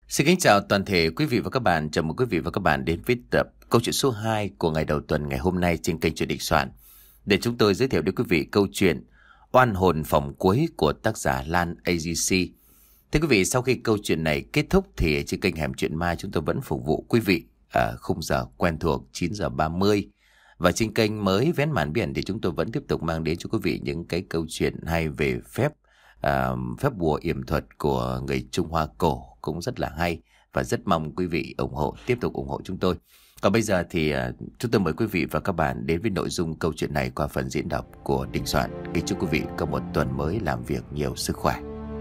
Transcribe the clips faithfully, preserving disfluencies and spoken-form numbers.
Xin kính chào toàn thể quý vị và các bạn. Chào mừng quý vị và các bạn đến với tập câu chuyện số hai của ngày đầu tuần ngày hôm nay trên kênh Chuyện Định Soạn. Để chúng tôi giới thiệu đến quý vị câu chuyện Oan hồn phòng cuối của tác giả Lan a giê xê. Thưa quý vị, sau khi câu chuyện này kết thúc thì trên kênh Hẻm Chuyện Ma chúng tôi vẫn phục vụ quý vị ở khung giờ quen thuộc chín giờ ba mươi. Và trên kênh mới Vén Màn Biển thì chúng tôi vẫn tiếp tục mang đến cho quý vị những cái câu chuyện hay về phép uh, phép bùa yểm thuật của người Trung Hoa cổ, cũng rất là hay và rất mong quý vị ủng hộ, tiếp tục ủng hộ chúng tôi. Còn bây giờ thì uh, chúng tôi mời quý vị và các bạn đến với nội dung câu chuyện này qua phần diễn đọc của Đình Soạn. Kính chúc quý vị có một tuần mới làm việc nhiều sức khỏe.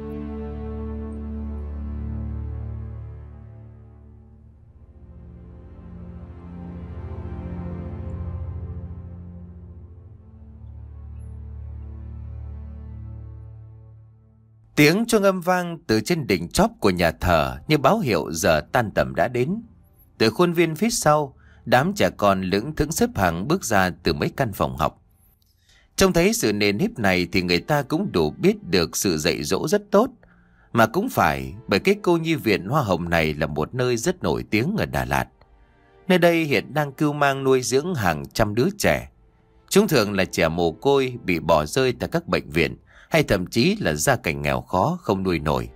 Tiếng chuông âm vang từ trên đỉnh chóp của nhà thờ như báo hiệu giờ tan tầm đã đến. Từ khuôn viên phía sau, đám trẻ con lững thững xếp hàng bước ra từ mấy căn phòng học. Trông thấy sự nền nếp này thì người ta cũng đủ biết được sự dạy dỗ rất tốt. Mà cũng phải, bởi cái cô nhi viện Hoa Hồng này là một nơi rất nổi tiếng ở Đà Lạt. Nơi đây hiện đang cưu mang nuôi dưỡng hàng trăm đứa trẻ. Chúng thường là trẻ mồ côi bị bỏ rơi tại các bệnh viện, hay thậm chí là gia cảnh nghèo khó không nuôi nổi.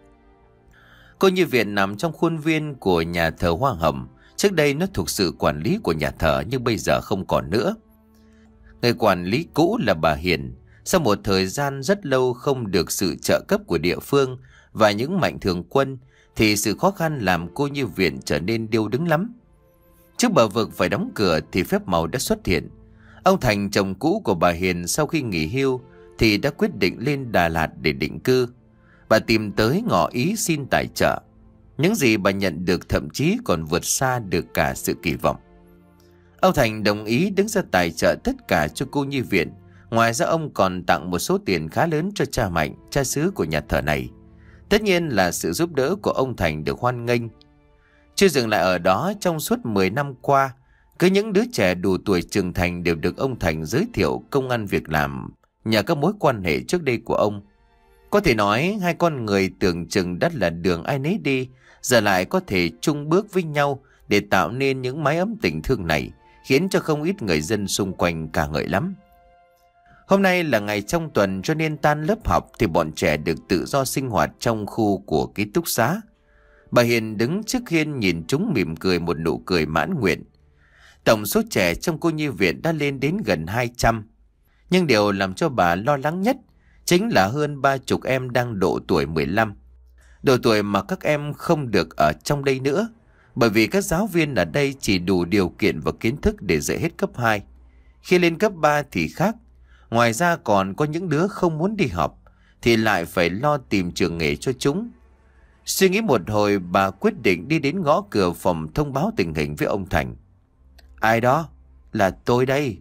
Cô nhi viện nằm trong khuôn viên của nhà thờ Hoa Hồng. Trước đây nó thuộc sự quản lý của nhà thờ nhưng bây giờ không còn nữa. Người quản lý cũ là bà Hiền. Sau một thời gian rất lâu không được sự trợ cấp của địa phương và những mạnh thường quân thì sự khó khăn làm cô nhi viện trở nên điêu đứng lắm. Trước bờ vực phải đóng cửa thì phép màu đã xuất hiện. Ông Thành, chồng cũ của bà Hiền, sau khi nghỉ hưu thì đã quyết định lên Đà Lạt để định cư. Bà tìm tới ngỏ ý xin tài trợ. Những gì bà nhận được thậm chí còn vượt xa được cả sự kỳ vọng. Ông Thành đồng ý đứng ra tài trợ tất cả cho cô nhi viện. Ngoài ra ông còn tặng một số tiền khá lớn cho cha Mạnh, cha xứ của nhà thờ này. Tất nhiên là sự giúp đỡ của ông Thành được hoan nghênh. Chưa dừng lại ở đó, trong suốt mười năm qua, cứ những đứa trẻ đủ tuổi trưởng thành đều được ông Thành giới thiệu công ăn việc làm nhờ các mối quan hệ trước đây của ông. Có thể nói hai con người tưởng chừng đã là đường ai nấy đi, giờ lại có thể chung bước với nhau để tạo nên những mái ấm tình thương này, khiến cho không ít người dân xung quanh ca ngợi lắm. Hôm nay là ngày trong tuần cho nên tan lớp học thì bọn trẻ được tự do sinh hoạt trong khu của ký túc xá. Bà Hiền đứng trước hiên nhìn chúng mỉm cười một nụ cười mãn nguyện. Tổng số trẻ trong cô nhi viện đã lên đến gần hai trăm. Nhưng điều làm cho bà lo lắng nhất chính là hơn ba chục em đang độ tuổi mười lăm. Độ tuổi mà các em không được ở trong đây nữa, bởi vì các giáo viên ở đây chỉ đủ điều kiện và kiến thức để dạy hết cấp hai. Khi lên cấp ba thì khác. Ngoài ra còn có những đứa không muốn đi học thì lại phải lo tìm trường nghề cho chúng. Suy nghĩ một hồi, bà quyết định đi đến ngõ cửa phòng thông báo tình hình với ông Thành. Ai đó? Là tôi đây.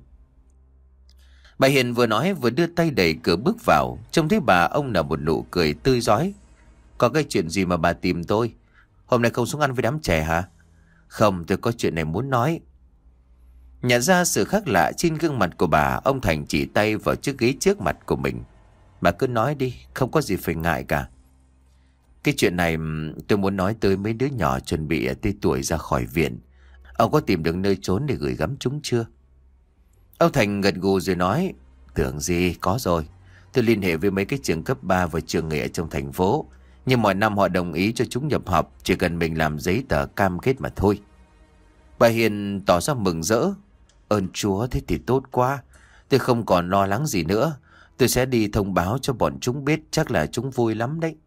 Bà Hiền vừa nói vừa đưa tay đẩy cửa bước vào. Trông thấy bà, ông nở một nụ cười tươi rói. Có cái chuyện gì mà bà tìm tôi? Hôm nay không xuống ăn với đám trẻ hả? Không, tôi có chuyện này muốn nói. Nhận ra sự khác lạ trên gương mặt của bà, ông Thành chỉ tay vào chiếc ghế trước mặt của mình. Bà cứ nói đi, không có gì phải ngại cả. Cái chuyện này tôi muốn nói tới mấy đứa nhỏ chuẩn bị tới tuổi ra khỏi viện. Ông có tìm được nơi trốn để gửi gắm chúng chưa? Ông Thành gật gù rồi nói. Tưởng gì, có rồi. Tôi liên hệ với mấy cái trường cấp ba và trường nghề ở trong thành phố. Nhưng mọi năm họ đồng ý cho chúng nhập học, chỉ cần mình làm giấy tờ cam kết mà thôi. Bà Hiền tỏ ra mừng rỡ. Ơn Chúa, thế thì tốt quá. Tôi không còn lo lắng gì nữa. Tôi sẽ đi thông báo cho bọn chúng biết, chắc là chúng vui lắm đấy.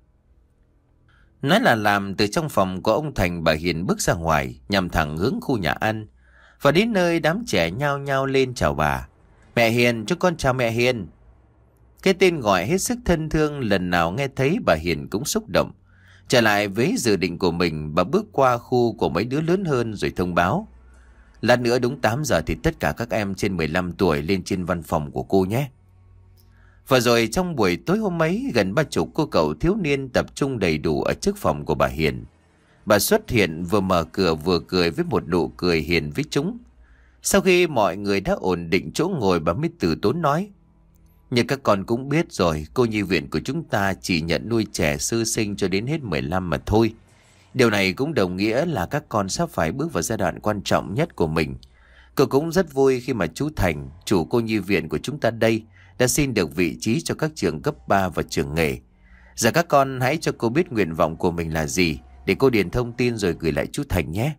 Nói là làm, từ trong phòng của ông Thành, bà Hiền bước ra ngoài, nhằm thẳng hướng khu nhà ăn. Và đến nơi đám trẻ nhao nhao lên chào bà. Mẹ Hiền, cho con chào mẹ Hiền. Cái tên gọi hết sức thân thương, lần nào nghe thấy bà Hiền cũng xúc động. Trở lại với dự định của mình, bà bước qua khu của mấy đứa lớn hơn rồi thông báo. Lát nữa đúng tám giờ thì tất cả các em trên mười lăm tuổi lên trên văn phòng của cô nhé. Và rồi trong buổi tối hôm ấy, gần ba chục cô cậu thiếu niên tập trung đầy đủ ở trước phòng của bà Hiền. Bà xuất hiện vừa mở cửa vừa cười với một nụ cười hiền với chúng. Sau khi mọi người đã ổn định chỗ ngồi, bà mới từ tốn nói. Như các con cũng biết rồi, cô nhi viện của chúng ta chỉ nhận nuôi trẻ sơ sinh cho đến hết mười lăm mà thôi. Điều này cũng đồng nghĩa là các con sắp phải bước vào giai đoạn quan trọng nhất của mình. Cô cũng rất vui khi mà chú Thành, chủ cô nhi viện của chúng ta đây, đã xin được vị trí cho các trường cấp ba và trường nghề. Giờ các con hãy cho cô biết nguyện vọng của mình là gì, để cô điền thông tin rồi gửi lại chú Thành nhé.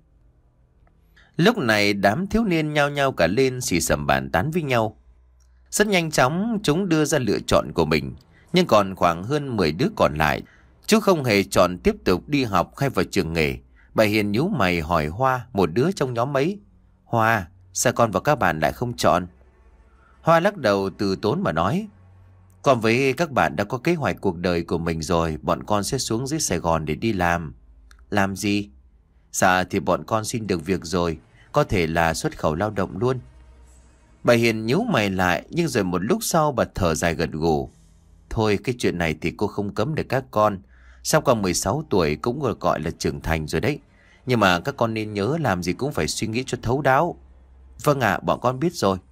Lúc này đám thiếu niên nhao nhao cả lên, xì xầm bàn tán với nhau. Rất nhanh chóng chúng đưa ra lựa chọn của mình. Nhưng còn khoảng hơn mười đứa còn lại, chú không hề chọn tiếp tục đi học hay vào trường nghề. Bà Hiền nhíu mày hỏi Hoa, một đứa trong nhóm ấy: Hoa, sao con và các bạn lại không chọn? Hoa lắc đầu từ tốn mà nói: Còn với các bạn đã có kế hoạch cuộc đời của mình rồi, bọn con sẽ xuống dưới Sài Gòn để đi làm. Làm gì? Dạ thì bọn con xin được việc rồi, có thể là xuất khẩu lao động luôn. Bà Hiền nhíu mày lại, nhưng rồi một lúc sau bà thở dài gật gù. Thôi cái chuyện này thì cô không cấm được các con. Sau con mười sáu tuổi cũng được gọi là trưởng thành rồi đấy. Nhưng mà các con nên nhớ làm gì cũng phải suy nghĩ cho thấu đáo. Vâng ạ, bọn con biết rồi.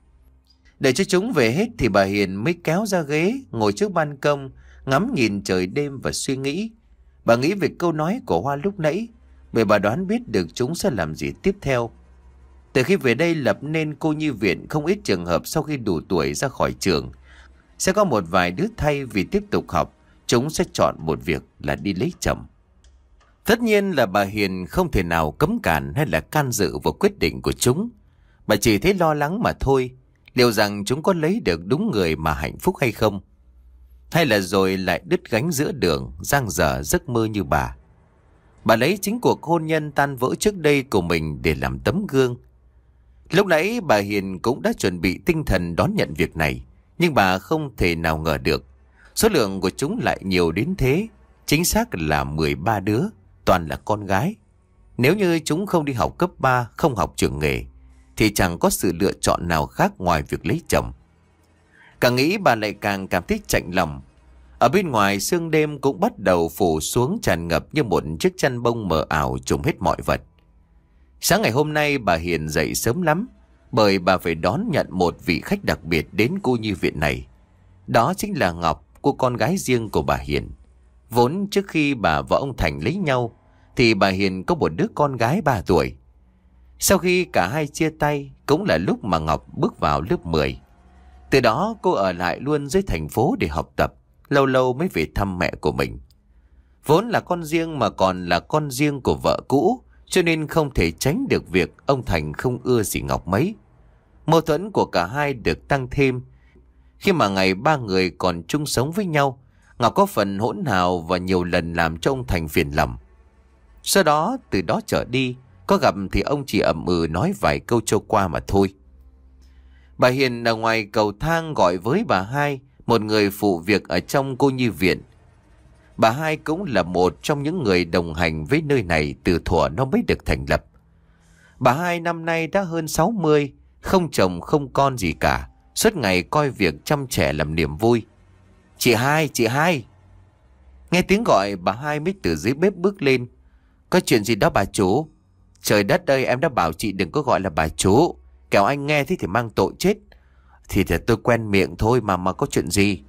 Để cho chúng về hết thì bà Hiền mới kéo ra ghế, ngồi trước ban công, ngắm nhìn trời đêm và suy nghĩ. Bà nghĩ về câu nói của Hoa lúc nãy, bởi bà đoán biết được chúng sẽ làm gì tiếp theo. Từ khi về đây lập nên cô nhi viện, không ít trường hợp sau khi đủ tuổi ra khỏi trường, sẽ có một vài đứa thay vì tiếp tục học, chúng sẽ chọn một việc là đi lấy chồng. Tất nhiên là bà Hiền không thể nào cấm cản hay là can dự vào quyết định của chúng. Bà chỉ thấy lo lắng mà thôi. Liệu rằng chúng có lấy được đúng người mà hạnh phúc hay không? Hay là rồi lại đứt gánh giữa đường, dang dở giấc mơ như bà. Bà lấy chính cuộc hôn nhân tan vỡ trước đây của mình để làm tấm gương. Lúc nãy bà Hiền cũng đã chuẩn bị tinh thần đón nhận việc này. Nhưng bà không thể nào ngờ được số lượng của chúng lại nhiều đến thế. Chính xác là mười ba đứa, toàn là con gái. Nếu như chúng không đi học cấp ba, không học trường nghề, thì chẳng có sự lựa chọn nào khác ngoài việc lấy chồng. Càng nghĩ bà lại càng cảm thấy chạnh lòng. Ở bên ngoài sương đêm cũng bắt đầu phủ xuống tràn ngập như một chiếc chăn bông mờ ảo trùm hết mọi vật. Sáng ngày hôm nay bà Hiền dậy sớm lắm, bởi bà phải đón nhận một vị khách đặc biệt đến cô nhi viện này. Đó chính là Ngọc, cô con gái riêng của bà Hiền. Vốn trước khi bà và ông Thành lấy nhau, thì bà Hiền có một đứa con gái ba tuổi. Sau khi cả hai chia tay, cũng là lúc mà Ngọc bước vào lớp mười. Từ đó cô ở lại luôn dưới thành phố để học tập, lâu lâu mới về thăm mẹ của mình. Vốn là con riêng mà còn là con riêng của vợ cũ, cho nên không thể tránh được việc ông Thành không ưa gì Ngọc mấy. Mâu thuẫn của cả hai được tăng thêm khi mà ngày ba người còn chung sống với nhau. Ngọc có phần hỗn hào và nhiều lần làm cho ông Thành phiền lòng. Sau đó từ đó trở đi, có gặp thì ông chỉ ậm ừ nói vài câu trôi qua mà thôi. Bà Hiền ở ngoài cầu thang gọi với bà Hai, một người phụ việc ở trong cô nhi viện. Bà Hai cũng là một trong những người đồng hành với nơi này từ thuở nó mới được thành lập. Bà Hai năm nay đã hơn sáu mươi, không chồng không con gì cả, suốt ngày coi việc chăm trẻ làm niềm vui. Chị Hai, chị Hai. Nghe tiếng gọi, bà Hai mới từ dưới bếp bước lên. Có chuyện gì đó bà chủ? Trời đất ơi, em đã bảo chị đừng có gọi là bà chủ, kẻo anh nghe thế thì mang tội chết. Thì thì tôi quen miệng thôi mà, mà có chuyện gì?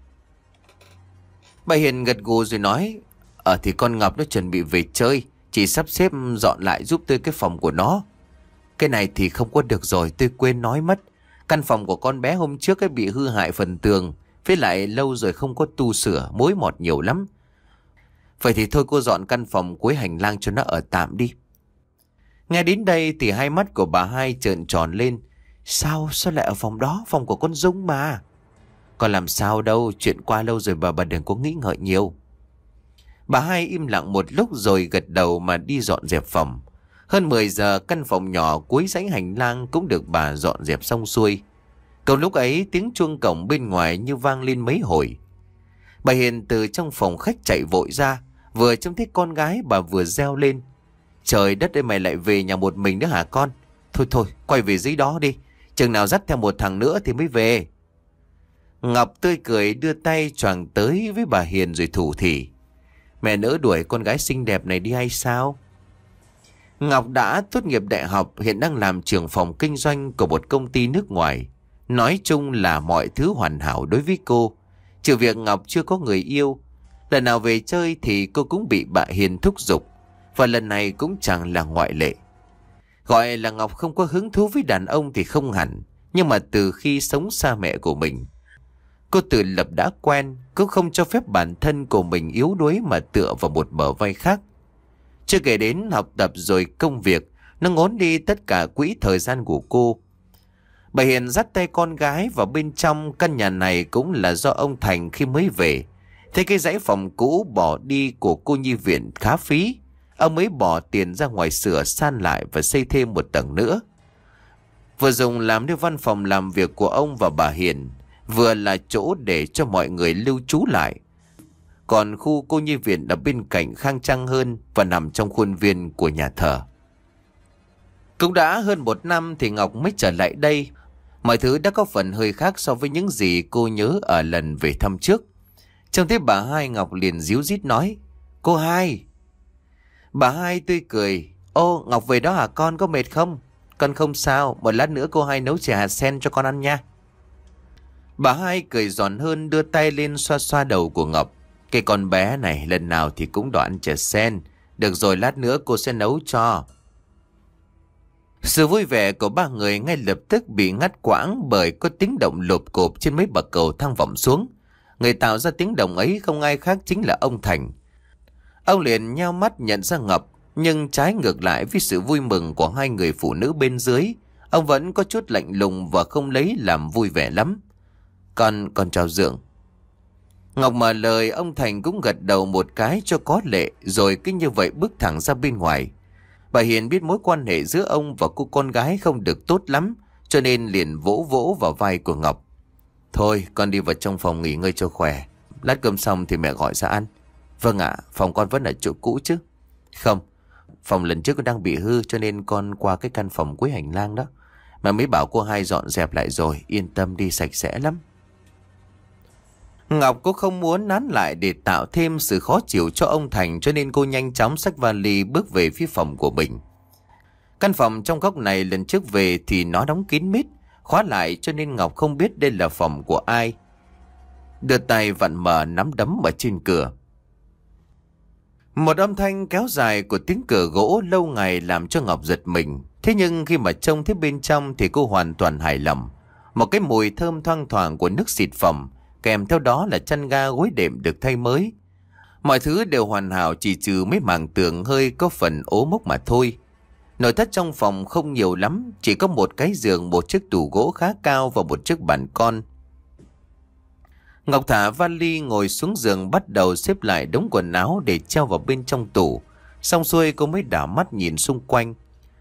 Bà Hiền gật gù rồi nói: Ờ thì con Ngọc nó chuẩn bị về chơi, chị sắp xếp dọn lại giúp tôi cái phòng của nó. Cái này thì không có được rồi, tôi quên nói mất. Căn phòng của con bé hôm trước ấy bị hư hại phần tường, với lại lâu rồi không có tu sửa, mối mọt nhiều lắm. Vậy thì thôi cô dọn căn phòng cuối hành lang cho nó ở tạm đi. Nghe đến đây thì hai mắt của bà Hai trợn tròn lên. Sao, sao lại ở phòng đó, phòng của con Dung mà. Còn làm sao đâu, chuyện qua lâu rồi bà bà đừng có nghĩ ngợi nhiều. Bà Hai im lặng một lúc rồi gật đầu mà đi dọn dẹp phòng. Hơn mười giờ căn phòng nhỏ cuối dãy hành lang cũng được bà dọn dẹp xong xuôi. Còn lúc ấy tiếng chuông cổng bên ngoài như vang lên mấy hồi. Bà Hiền từ trong phòng khách chạy vội ra, vừa trông thấy con gái bà vừa reo lên: Trời đất ơi, mày lại về nhà một mình nữa hả con? Thôi thôi, quay về dưới đó đi, chừng nào dắt theo một thằng nữa thì mới về. Ngọc tươi cười đưa tay choàng tới với bà Hiền rồi thủ thỉ: Mẹ nỡ đuổi con gái xinh đẹp này đi hay sao? Ngọc đã tốt nghiệp đại học, hiện đang làm trưởng phòng kinh doanh của một công ty nước ngoài. Nói chung là mọi thứ hoàn hảo đối với cô, trừ việc Ngọc chưa có người yêu. Lần nào về chơi thì cô cũng bị bà Hiền thúc giục và lần này cũng chẳng là ngoại lệ. Gọi là Ngọc không có hứng thú với đàn ông thì không hẳn, nhưng mà từ khi sống xa mẹ của mình, cô tự lập đã quen, cũng không cho phép bản thân của mình yếu đuối mà tựa vào một bờ vai khác. Chưa kể đến học tập rồi công việc, nó ngốn đi tất cả quỹ thời gian của cô. Bà Hiền dắt tay con gái vào bên trong. Căn nhà này cũng là do ông Thành khi mới về thấy cái dãy phòng cũ bỏ đi của cô nhi viện khá phí, ông mới bỏ tiền ra ngoài sửa san lại và xây thêm một tầng nữa, vừa dùng làm nơi văn phòng làm việc của ông và bà Hiền, vừa là chỗ để cho mọi người lưu trú lại. Còn khu cô nhi viện ở bên cạnh khang trang hơn và nằm trong khuôn viên của nhà thờ. Cũng đã hơn một năm thì Ngọc mới trở lại đây. Mọi thứ đã có phần hơi khác so với những gì cô nhớ ở lần về thăm trước. Trông thấy bà Hai, Ngọc liền díu dít nói: "Cô Hai." Bà Hai tươi cười: "Ô, Ngọc về đó hả con, có mệt không?" "Con không sao, một lát nữa cô Hai nấu chè hạt sen cho con ăn nha." Bà Hai cười giòn hơn, đưa tay lên xoa xoa đầu của Ngọc. "Cái con bé này lần nào thì cũng đòi ăn chè sen. Được rồi, lát nữa cô sẽ nấu cho." Sự vui vẻ của ba người ngay lập tức bị ngắt quãng bởi có tiếng động lộp cộp trên mấy bậc cầu thang vọng xuống. Người tạo ra tiếng động ấy không ai khác chính là ông Thành. Ông liền nheo mắt nhận ra Ngọc, nhưng trái ngược lại với sự vui mừng của hai người phụ nữ bên dưới, ông vẫn có chút lạnh lùng và không lấy làm vui vẻ lắm. Con, con chào Dượng." Ngọc mở lời, ông Thành cũng gật đầu một cái cho có lệ, rồi cứ như vậy bước thẳng ra bên ngoài. Bà Hiền biết mối quan hệ giữa ông và cô con gái không được tốt lắm, cho nên liền vỗ vỗ vào vai của Ngọc. "Thôi, con đi vào trong phòng nghỉ ngơi cho khỏe. Lát cơm xong thì mẹ gọi ra ăn." "Vâng ạ, phòng con vẫn ở chỗ cũ chứ?" "Không, phòng lần trước con đang bị hư cho nên con qua cái căn phòng cuối hành lang đó. Mà mới bảo cô Hai dọn dẹp lại rồi, yên tâm đi, sạch sẽ lắm." Ngọc cũng không muốn nán lại để tạo thêm sự khó chịu cho ông Thành, cho nên cô nhanh chóng xách vali bước về phía phòng của mình. Căn phòng trong góc này lần trước về thì nó đóng kín mít, khóa lại, cho nên Ngọc không biết đây là phòng của ai. Đưa tay vặn mở nắm đấm ở trên cửa. Một âm thanh kéo dài của tiếng cửa gỗ lâu ngày làm cho Ngọc giật mình. Thế nhưng khi mà trông thấy bên trong thì cô hoàn toàn hài lòng. Một cái mùi thơm thoang thoảng của nước xịt phòng, kèm theo đó là chăn ga gối đệm được thay mới. Mọi thứ đều hoàn hảo, chỉ trừ mấy mảng tường hơi có phần ố mốc mà thôi. Nội thất trong phòng không nhiều lắm, chỉ có một cái giường, một chiếc tủ gỗ khá cao và một chiếc bàn con. Ngọc thả vali ngồi xuống giường, bắt đầu xếp lại đống quần áo để treo vào bên trong tủ. Xong xuôi cô mới đảo mắt nhìn xung quanh.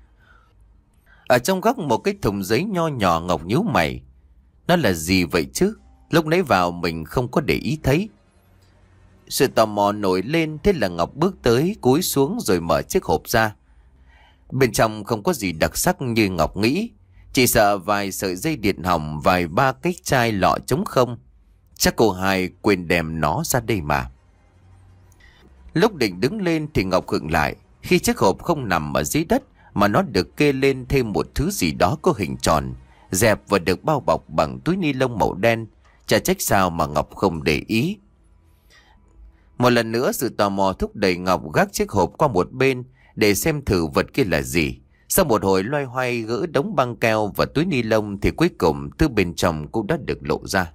Ở trong góc một cái thùng giấy nho nhỏ, Ngọc nhíu mày. Nó là gì vậy chứ? Lúc nãy vào mình không có để ý thấy. Sự tò mò nổi lên, thế là Ngọc bước tới, cúi xuống rồi mở chiếc hộp ra. Bên trong không có gì đặc sắc như Ngọc nghĩ, chỉ sợ vài sợi dây điện hỏng, vài ba cái chai lọ trống không. Chắc cô Hai quên đem nó ra đây mà. Lúc định đứng lên thì Ngọc khựng lại, khi chiếc hộp không nằm ở dưới đất mà nó được kê lên thêm một thứ gì đó có hình tròn, dẹp và được bao bọc bằng túi ni lông màu đen. Chả trách sao mà Ngọc không để ý. Một lần nữa sự tò mò thúc đẩy Ngọc gác chiếc hộp qua một bên để xem thử vật kia là gì. Sau một hồi loay hoay gỡ đống băng keo và túi ni lông thì cuối cùng thứ bên trong cũng đã được lộ ra.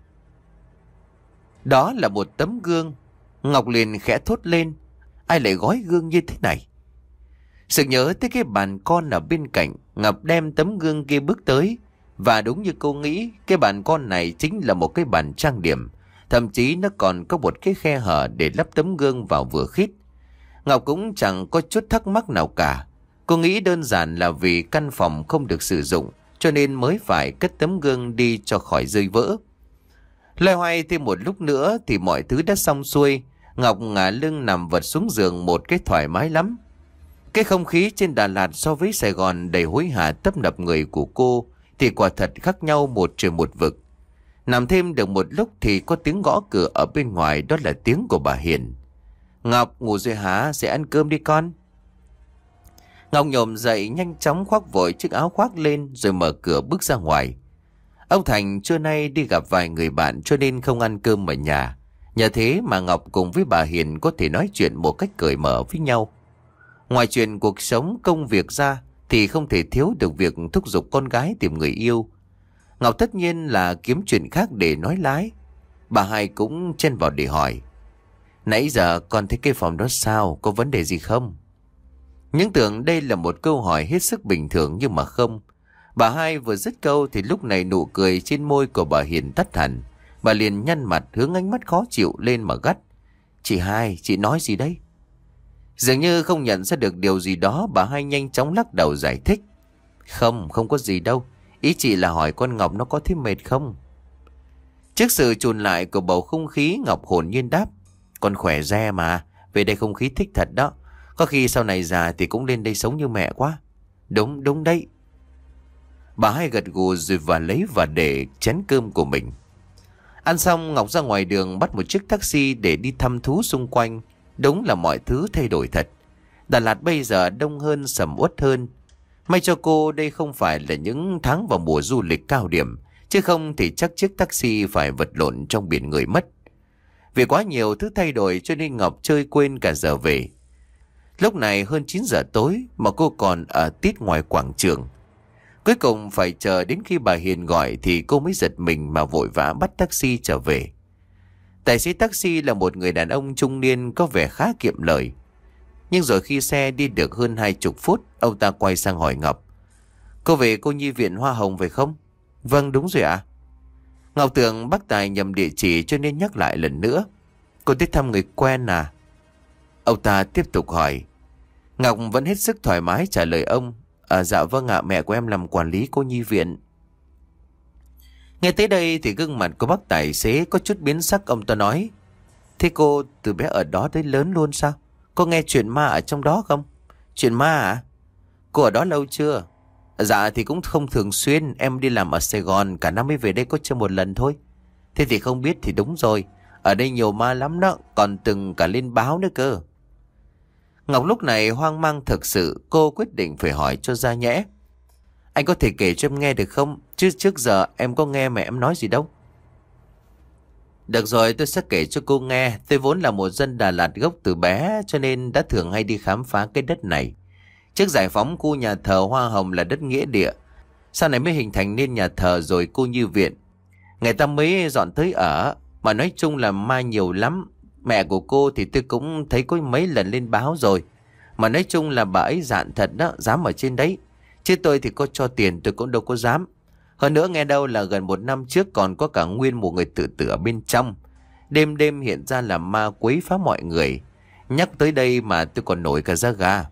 Đó là một tấm gương. Ngọc liền khẽ thốt lên, ai lại gói gương như thế này? Sự nhớ tới cái bàn con ở bên cạnh, Ngọc đem tấm gương kia bước tới. Và đúng như cô nghĩ, cái bàn con này chính là một cái bàn trang điểm. Thậm chí nó còn có một cái khe hở để lắp tấm gương vào vừa khít. Ngọc cũng chẳng có chút thắc mắc nào cả. Cô nghĩ đơn giản là vì căn phòng không được sử dụng, cho nên mới phải cất tấm gương đi cho khỏi rơi vỡ. Loay hoay thêm một lúc nữa thì mọi thứ đã xong xuôi. Ngọc ngả lưng nằm vật xuống giường một cái thoải mái lắm. Cái không khí trên Đà Lạt so với Sài Gòn đầy hối hả tấp nập người của cô thì quả thật khác nhau một trời một vực. Nằm thêm được một lúc thì có tiếng gõ cửa ở bên ngoài, đó là tiếng của bà Hiền. "Ngọc, ngủ rồi hả? Sẽ ăn cơm đi con." Ngọc nhổm dậy, nhanh chóng khoác vội chiếc áo khoác lên rồi mở cửa bước ra ngoài. Ông Thành trưa nay đi gặp vài người bạn cho nên không ăn cơm ở nhà. Nhờ thế mà Ngọc cùng với bà Hiền có thể nói chuyện một cách cởi mở với nhau. Ngoài chuyện cuộc sống công việc ra thì không thể thiếu được việc thúc giục con gái tìm người yêu. Ngọc tất nhiên là kiếm chuyện khác để nói lái. Bà hai cũng chen vào để hỏi: nãy giờ con thấy cái phòng đó sao, có vấn đề gì không? Những tưởng đây là một câu hỏi hết sức bình thường nhưng mà không. Bà hai vừa dứt câu thì lúc này nụ cười trên môi của bà Hiền tắt hẳn. Bà liền nhăn mặt hướng ánh mắt khó chịu lên mà gắt: chị hai, chị nói gì đấy? Dường như không nhận ra được điều gì đó, bà hai nhanh chóng lắc đầu giải thích: Không, không có gì đâu. Ý chị là hỏi con Ngọc nó có thấy mệt không? Trước sự chùn lại của bầu không khí, Ngọc hồn nhiên đáp: Con khỏe re mà, về đây không khí thích thật đó. Có khi sau này già thì cũng lên đây sống như mẹ quá. Đúng, đúng đấy. Bà hai gật gù rồi và lấy và để chén cơm của mình. Ăn xong, Ngọc ra ngoài đường bắt một chiếc taxi để đi thăm thú xung quanh. Đúng là mọi thứ thay đổi thật. Đà Lạt bây giờ đông hơn, sầm uất hơn. May cho cô đây không phải là những tháng vào mùa du lịch cao điểm, chứ không thì chắc chiếc taxi phải vật lộn trong biển người mất. Vì quá nhiều thứ thay đổi cho nên Ngọc chơi quên cả giờ về. Lúc này hơn chín giờ tối mà cô còn ở tít ngoài quảng trường. Cuối cùng phải chờ đến khi bà Hiền gọi thì cô mới giật mình mà vội vã bắt taxi trở về. Tài xế taxi là một người đàn ông trung niên có vẻ khá kiệm lời. Nhưng rồi khi xe đi được hơn hai chục phút, ông ta quay sang hỏi Ngọc: Cô về cô nhi viện Hoa Hồng phải không? Vâng, đúng rồi ạ. Ngọc tưởng bác Tài nhầm địa chỉ cho nên nhắc lại lần nữa: Cô tới thăm người quen à? Ông ta tiếp tục hỏi. Ngọc vẫn hết sức thoải mái trả lời ông: À, dạ vâng ạ, mẹ của em làm quản lý cô nhi viện. Nghe tới đây thì gương mặt của bác tài xế có chút biến sắc. Ông ta nói: Thế cô từ bé ở đó tới lớn luôn sao? Có nghe chuyện ma ở trong đó không? Chuyện ma à? Cô ở đó lâu chưa? Dạ thì cũng không thường xuyên, em đi làm ở Sài Gòn, cả năm mới về đây có chưa một lần thôi. Thế thì không biết thì đúng rồi, ở đây nhiều ma lắm đó, còn từng cả lên báo nữa cơ. Ngọc lúc này hoang mang thực sự, cô quyết định phải hỏi cho ra nhẽ. Anh có thể kể cho em nghe được không? Chứ trước giờ em có nghe mẹ em nói gì đâu. Được rồi, tôi sẽ kể cho cô nghe. Tôi vốn là một dân Đà Lạt gốc từ bé, cho nên đã thường hay đi khám phá cái đất này. Trước giải phóng khu nhà thờ Hoa Hồng là đất nghĩa địa, sau này mới hình thành nên nhà thờ rồi cô nhi viện. Người ta mới dọn tới ở. Mà nói chung là ma nhiều lắm. Mẹ của cô thì tôi cũng thấy có mấy lần lên báo rồi. Mà nói chung là bà ấy dạn thật đó, dám ở trên đấy. Chứ tôi thì có cho tiền tôi cũng đâu có dám. Hơn nữa nghe đâu là gần một năm trước còn có cả nguyên một người tự tử ở bên trong. Đêm đêm hiện ra là ma quấy phá mọi người. Nhắc tới đây mà tôi còn nổi cả da gà.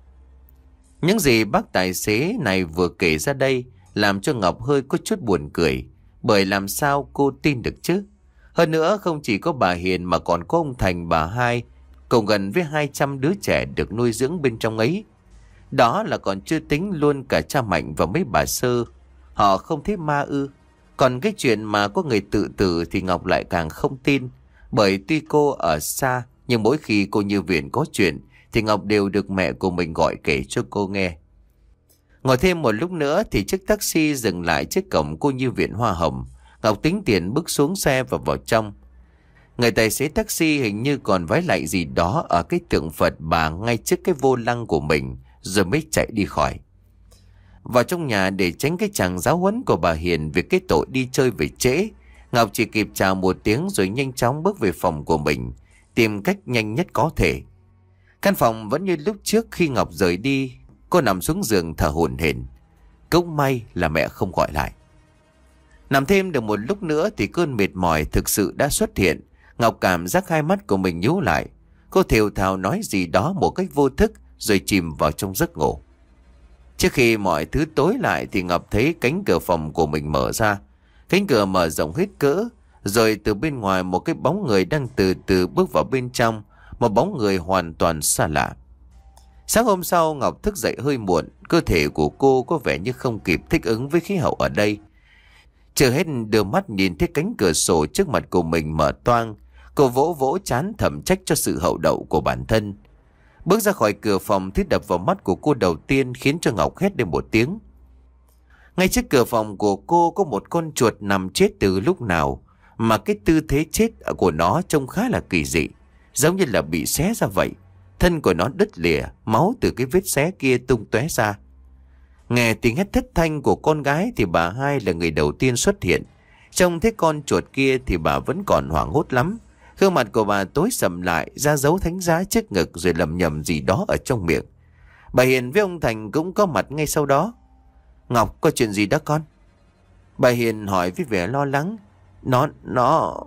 Những gì bác tài xế này vừa kể ra đây làm cho Ngọc hơi có chút buồn cười. Bởi làm sao cô tin được chứ? Hơn nữa không chỉ có bà Hiền mà còn có ông Thành, bà hai, cùng gần với hai trăm đứa trẻ được nuôi dưỡng bên trong ấy. Đó là còn chưa tính luôn cả cha Mạnh và mấy bà Sơ. Họ không thấy ma ư? Còn cái chuyện mà có người tự tử thì Ngọc lại càng không tin. Bởi tuy cô ở xa, nhưng mỗi khi cô như viện có chuyện thì Ngọc đều được mẹ của mình gọi kể cho cô nghe. Ngồi thêm một lúc nữa thì chiếc taxi dừng lại trước cổng cô nhi viện Hoa Hồng. Ngọc tính tiền bước xuống xe và vào trong. Người tài xế taxi hình như còn vái lại gì đó ở cái tượng Phật bà ngay trước cái vô lăng của mình, rồi mới chạy đi khỏi. Vào trong nhà để tránh cái chàng giáo huấn của bà Hiền về cái tội đi chơi về trễ, Ngọc chỉ kịp chào một tiếng rồi nhanh chóng bước về phòng của mình, tìm cách nhanh nhất có thể. Căn phòng vẫn như lúc trước khi Ngọc rời đi. Cô nằm xuống giường thở hổn hển. Cũng may là mẹ không gọi lại. Nằm thêm được một lúc nữa thì cơn mệt mỏi thực sự đã xuất hiện. Ngọc cảm giác hai mắt của mình nhíu lại. Cô thều thào nói gì đó một cách vô thức rồi chìm vào trong giấc ngủ. Trước khi mọi thứ tối lại thì Ngọc thấy cánh cửa phòng của mình mở ra. Cánh cửa mở rộng hết cỡ. Rồi từ bên ngoài một cái bóng người đang từ từ bước vào bên trong. Một bóng người hoàn toàn xa lạ. Sáng hôm sau Ngọc thức dậy hơi muộn. Cơ thể của cô có vẻ như không kịp thích ứng với khí hậu ở đây. Chưa hết đưa mắt nhìn thấy cánh cửa sổ trước mặt của mình mở toang. Cô vỗ vỗ trán thầm trách cho sự hậu đậu của bản thân. Bước ra khỏi cửa phòng, thứ đập vào mắt của cô đầu tiên khiến cho Ngọc hét lên một tiếng. Ngay trước cửa phòng của cô có một con chuột nằm chết từ lúc nào. Mà cái tư thế chết của nó trông khá là kỳ dị, giống như là bị xé ra vậy. Thân của nó đứt lìa, máu từ cái vết xé kia tung tóe ra. Nghe tiếng hét thất thanh của con gái thì bà Hai là người đầu tiên xuất hiện. Trông thấy con chuột kia thì bà vẫn còn hoảng hốt lắm. Gương mặt của bà tối sầm lại, ra dấu thánh giá trước ngực rồi lẩm nhẩm gì đó ở trong miệng. Bà Hiền với ông Thành cũng có mặt ngay sau đó. Ngọc, có chuyện gì đó con? Bà Hiền hỏi với vẻ lo lắng. Nó, nó...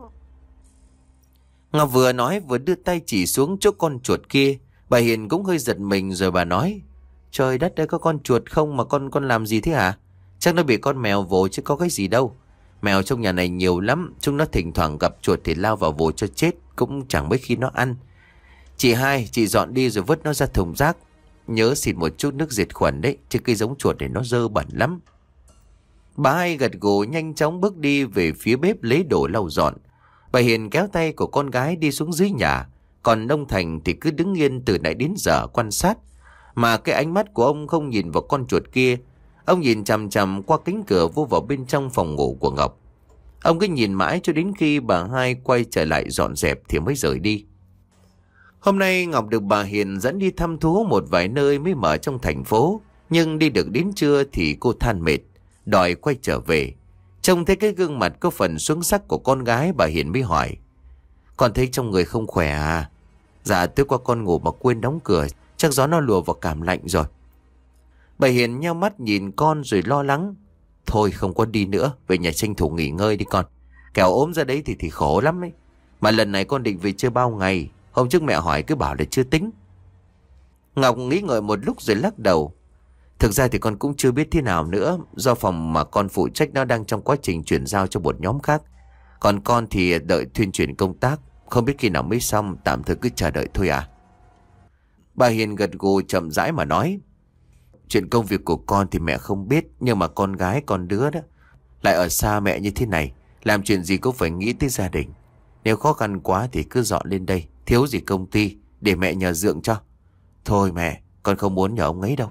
Ngọc vừa nói vừa đưa tay chỉ xuống chỗ con chuột kia. Bà Hiền cũng hơi giật mình rồi bà nói. Trời đất ơi, có con chuột không mà con con làm gì thế hả? Chắc nó bị con mèo vồ chứ có cái gì đâu. Mèo trong nhà này nhiều lắm, chúng nó thỉnh thoảng gặp chuột thì lao vào vồ cho chết, cũng chẳng mấy khi nó ăn. Chị Hai, chị dọn đi rồi vứt nó ra thùng rác. Nhớ xịt một chút nước diệt khuẩn đấy, chứ cái giống chuột này nó dơ bẩn lắm. Bà Hai gật gù nhanh chóng bước đi về phía bếp lấy đồ lau dọn. Bà Hiền kéo tay của con gái đi xuống dưới nhà. Còn ông Thành thì cứ đứng yên từ nãy đến giờ quan sát. Mà cái ánh mắt của ông không nhìn vào con chuột kia. Ông nhìn chằm chằm qua cánh cửa vô vào bên trong phòng ngủ của Ngọc. Ông cứ nhìn mãi cho đến khi bà Hai quay trở lại dọn dẹp thì mới rời đi. Hôm nay Ngọc được bà Hiền dẫn đi thăm thú một vài nơi mới mở trong thành phố. Nhưng đi được đến trưa thì cô than mệt, đòi quay trở về. Trông thấy cái gương mặt có phần xuống sắc của con gái, bà Hiền mới hỏi. Con thấy trong người không khỏe à? Dạ tối qua con ngủ mà quên đóng cửa, chắc gió nó lùa vào cảm lạnh rồi. Bà Hiền nheo mắt nhìn con rồi lo lắng. Thôi không có đi nữa, về nhà tranh thủ nghỉ ngơi đi con. Kẻo ốm ra đấy thì thì khổ lắm ấy. Mà lần này con định về chơi bao ngày? Hôm trước mẹ hỏi cứ bảo là chưa tính. Ngọc nghĩ ngợi một lúc rồi lắc đầu. Thực ra thì con cũng chưa biết thế nào nữa. Do phòng mà con phụ trách nó đang trong quá trình chuyển giao cho một nhóm khác. Còn con thì đợi thuyên chuyển công tác. Không biết khi nào mới xong, tạm thời cứ chờ đợi thôi à. Bà Hiền gật gù chậm rãi mà nói. Chuyện công việc của con thì mẹ không biết. Nhưng mà con gái con đứa đó lại ở xa mẹ như thế này, làm chuyện gì cũng phải nghĩ tới gia đình. Nếu khó khăn quá thì cứ dọn lên đây, thiếu gì công ty, để mẹ nhờ dượng cho. Thôi mẹ, con không muốn nhờ ông ấy đâu.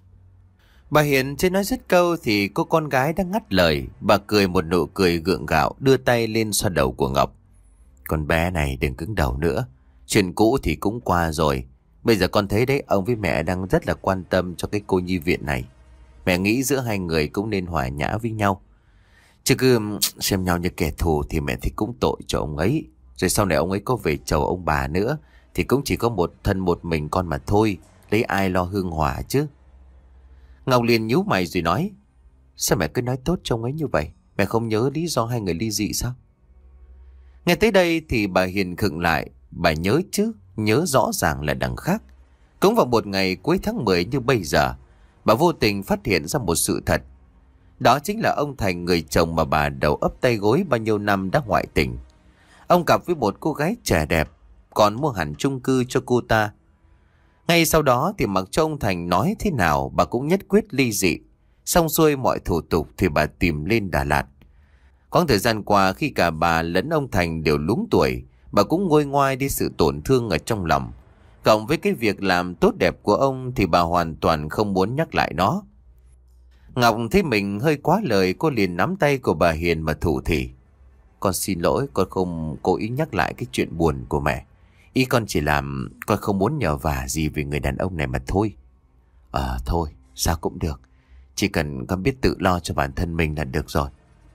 Bà Hiền chưa nói dứt câu thì cô con gái đã ngắt lời. Bà cười một nụ cười gượng gạo, đưa tay lên xoa đầu của Ngọc. Con bé này đừng cứng đầu nữa. Chuyện cũ thì cũng qua rồi. Bây giờ con thấy đấy, ông với mẹ đang rất là quan tâm cho cái cô nhi viện này. Mẹ nghĩ giữa hai người cũng nên hòa nhã với nhau. Chứ cứ xem nhau như kẻ thù thì mẹ thì cũng tội cho ông ấy. Rồi sau này ông ấy có về chầu ông bà nữa thì cũng chỉ có một thân một mình con mà thôi. Lấy ai lo hương hỏa chứ. Ngọc liền nhíu mày rồi nói. Sao mẹ cứ nói tốt cho ông ấy như vậy? Mẹ không nhớ lý do hai người ly dị sao? Nghe tới đây thì bà Hiền khựng lại. Bà nhớ chứ, nhớ rõ ràng là đằng khác. Cũng vào một ngày cuối tháng mười như bây giờ, bà vô tình phát hiện ra một sự thật. Đó chính là ông Thành, người chồng mà bà đầu ấp tay gối bao nhiêu năm đã ngoại tình. Ông cặp với một cô gái trẻ đẹp, còn mua hẳn chung cư cho cô ta. Ngay sau đó thì mặc cho ông Thành nói thế nào, bà cũng nhất quyết ly dị. Xong xuôi mọi thủ tục thì bà tìm lên Đà Lạt. Quãng thời gian qua khi cả bà lẫn ông Thành đều lúng tuổi, bà cũng nguôi ngoai đi sự tổn thương ở trong lòng. Cộng với cái việc làm tốt đẹp của ông thì bà hoàn toàn không muốn nhắc lại nó. Ngọc thấy mình hơi quá lời, cô liền nắm tay của bà Hiền mà thủ thỉ. Con xin lỗi, con không cố ý nhắc lại cái chuyện buồn của mẹ. Ý con chỉ làm con không muốn nhờ vả gì về người đàn ông này mà thôi. Ờ thôi, sao cũng được. Chỉ cần con biết tự lo cho bản thân mình là được rồi.